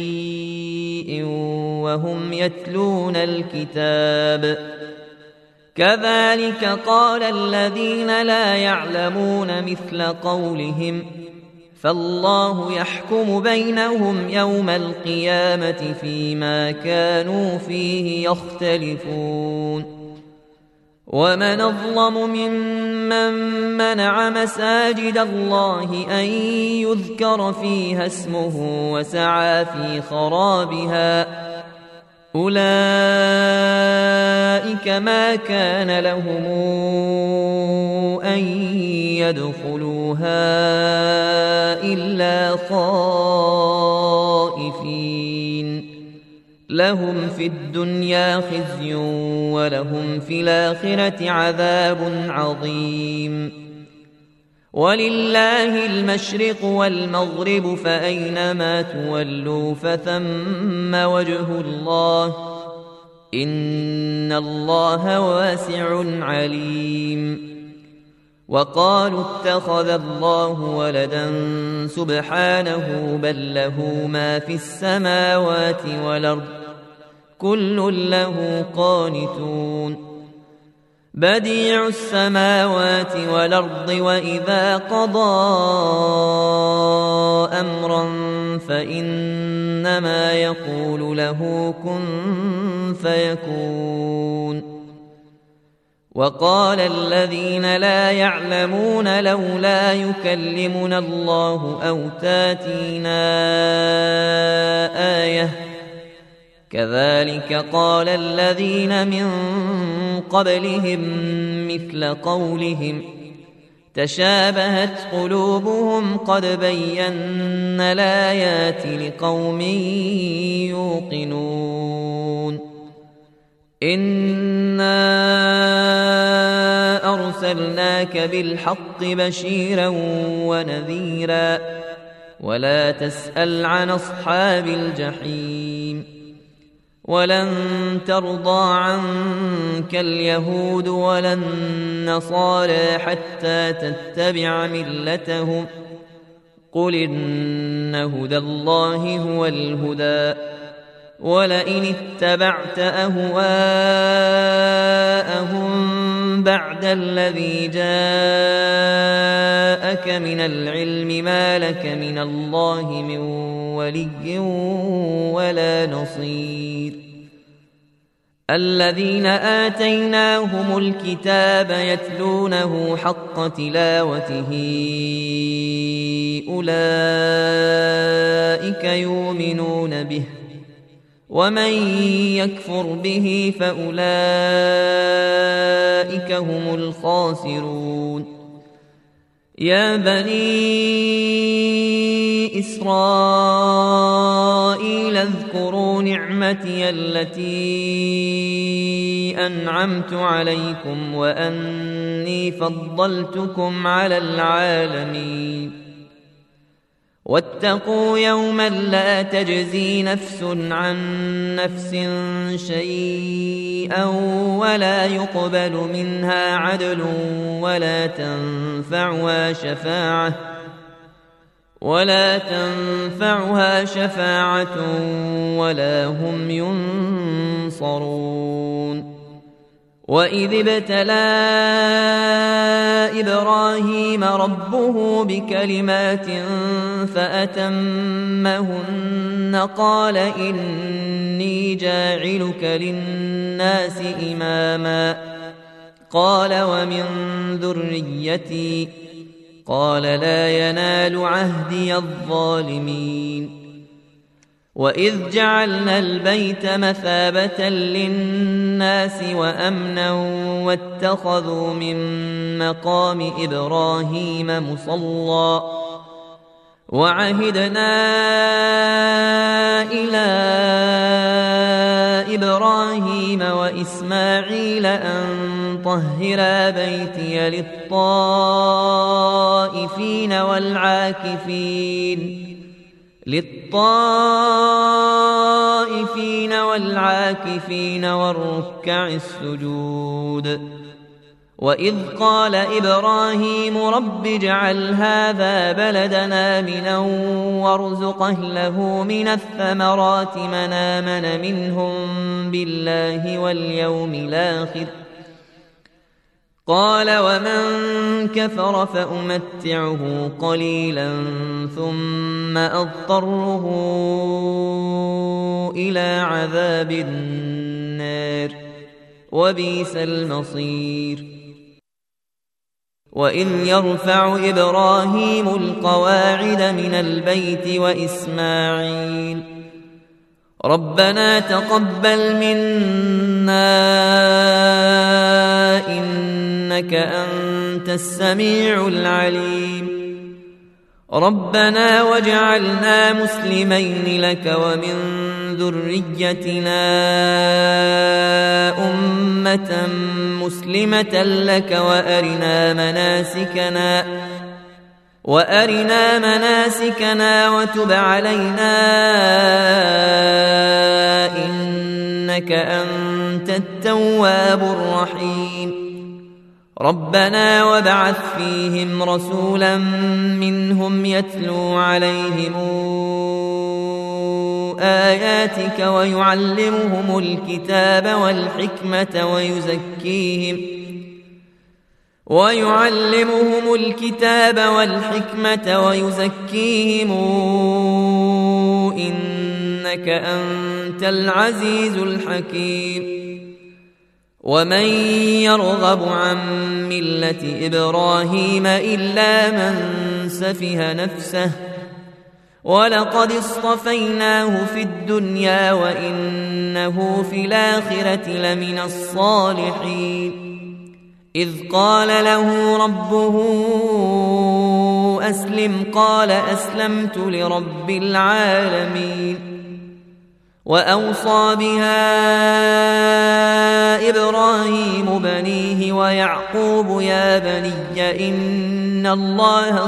شيء وهم يتلون الكتاب كذلك قال الذين لا يعلمون مثل قولهم فالله يحكم بينهم يوم القيامة فيما كانوا فيه يختلفون ومن أظلم ممن منع مساجد الله أن يذكر فيها اسمه وسعى في خرابها أولئك ما كان لهم أن يدخلوها إلا خائفين لهم في الدنيا خزي ولهم في الآخرة عذاب عظيم ولله المشرق والمغرب فأينما تولوا فثم وجه الله إن الله واسع عليم وقالوا اتخذ الله ولدا سبحانه بل له ما في السماوات والأرض كل له قانتون بديع السماوات والأرض وإذا قضى أمرا فإنما يقول له كن فيكون وقال الذين لا يعلمون لولا يكلمنا الله أو تاتينا آية كذلك قال الذين من قبلهم مثل قولهم تشابهت قلوبهم قد بينا الآيات لقوم يوقنون إنا أرسلناك بالحق بشيرا ونذيرا ولا تسأل عن أصحاب الجحيم ولن ترضى عنك اليهود ولا النصارى حتى تتبع ملتهم قل إن هدى الله هو الهدى ولئن اتبعت أهواءهم بعد الذي جاءك من العلم ما لك من الله من ولي ولا نصير الذين آتيناهم الكتاب يتلونه حق تلاوته أولئك يؤمنون به ومن يكفر به فأولئك هم الخاسرون يا بني إسرائيل اذكروا نعمتي التي أنعمت عليكم وأني فضلتكم على العالمين واتقوا يوما لا تجزي نفس عن نفس شيئا ولا يقبل منها عدل ولا تنفعها شفاعة ولا هم ينصرون وإذ ابتلى إبراهيم ربه بكلمات فأتمهن قال إني جاعلك للناس إماما قال ومن ذريتي قال لا ينال عهدي الظالمين وإذ جعلنا البيت مثابة للناس وأمنا واتخذوا من مقام إبراهيم مصلى وعهدنا إلى إبراهيم وإسماعيل أن طهرا بيتي للطائفين والعاكفين والركع السجود وإذ قال إبراهيم رب اجعل هذا بلدنا آمنا وارزق أهله من الثمرات من آمن منهم بالله واليوم الآخر قال ومن كفر فأمتعه قليلا ثم أضطره إلى عذاب النار وبئس المصير وإذ يرفع إبراهيم القواعد من البيت وإسماعيل ربنا تقبل منا إنك أنت السميع العليم ربنا واجعلنا مسلمين لك ومن ذريتنا أمة مسلمة لك وأرنا مناسكنا وتب علينا إنك أنت التواب الرحيم ربنا وابعث فيهم رسولا منهم يتلو عليهم آياتك ويعلمهم الكتاب والحكمة ويزكيهم إنك أنت العزيز الحكيم ومن يرغب عن ملة إبراهيم إلا من سفه نفسه ولقد اصطفيناه في الدنيا وإنه في الآخرة لمن الصالحين إذ قال له ربه أسلم قال أسلمت لرب العالمين وأوصى بها إبراهيم بنيه ويعقوب يا بني إن الله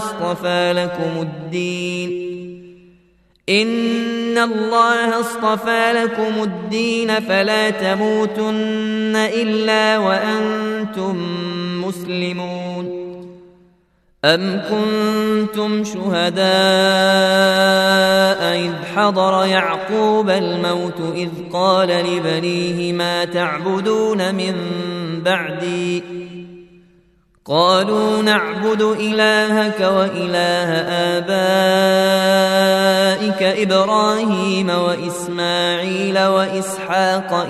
اصطفى لكم الدين فلا تموتن إلا وأنتم مسلمون أم كنتم شهداء إذ حضر يعقوب الموت إذ قال لبنيه ما تعبدون من بعدي قالوا نعبد إلهك وإله آبائك إبراهيم وإسماعيل وإسحاق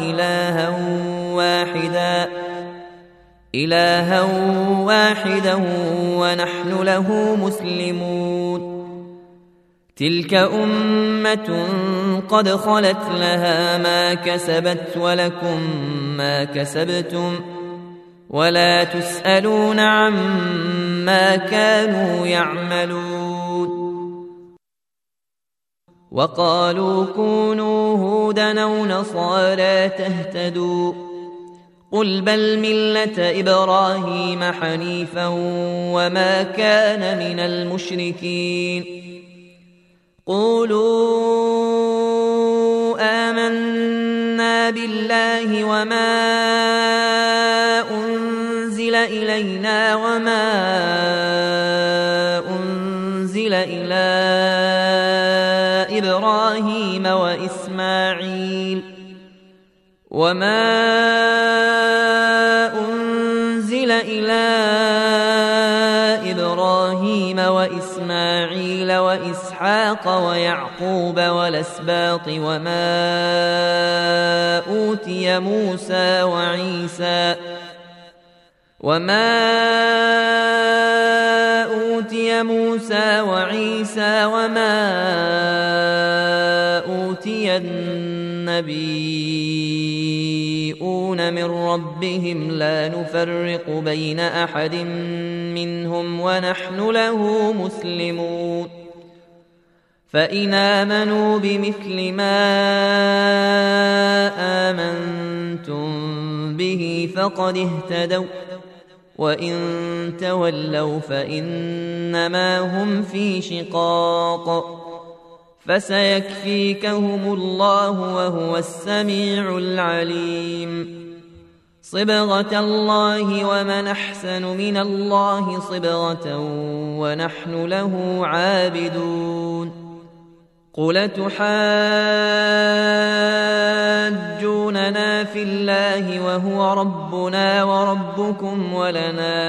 إلها واحدا ونحن له مسلمون تلك أمة قد خلت لها ما كسبت ولكم ما كسبتم ولا تسألون عما كانوا يعملون وقالوا كونوا هودا أو نصارى تهتدوا قل بل ملة إبراهيم حنيفا وما كان من المشركين قولوا آمنا بالله وما أنزل إلينا وما أنزل إلى إبراهيم وإسماعيل وإسحاق ويعقوب والأسباط وما أوتي موسى وعيسى وما أوتي النبيون من ربهم لا نفرق بين أحد منهم ونحن له مسلمون فإن آمنوا بمثل ما آمنتم به فقد اهتدوا وإن تولوا فإنما هم في شقاق فسيكفيكهم الله وهو السميع العليم صبغة الله ومن أحسن من الله صبغة ونحن له عابدون قل تحاجوننا في في الله وهو ربنا وربكم ولنا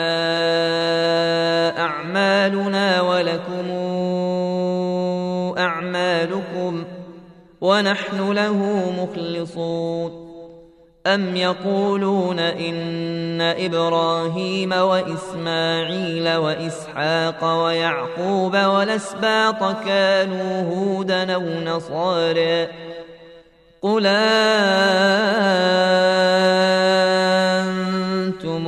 أعمالنا ولكم أعمالكم ونحن له مخلصون أم يقولون إن إبراهيم وإسماعيل وإسحاق ويعقوب والأسباط كانوا هودا أو نصارى قل أنتم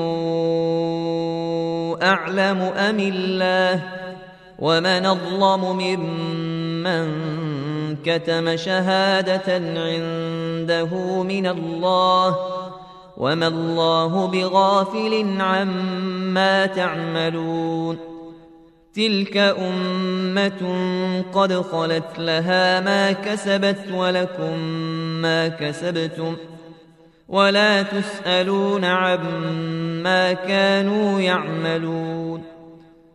أعلم أم الله ومن أظلم ممن كتم شهادة عنده من الله وما الله بغافل عما تعملون تلك أمة قد خلت لها ما كسبت ولكم ما كسبتم ولا تسألون عما كانوا يعملون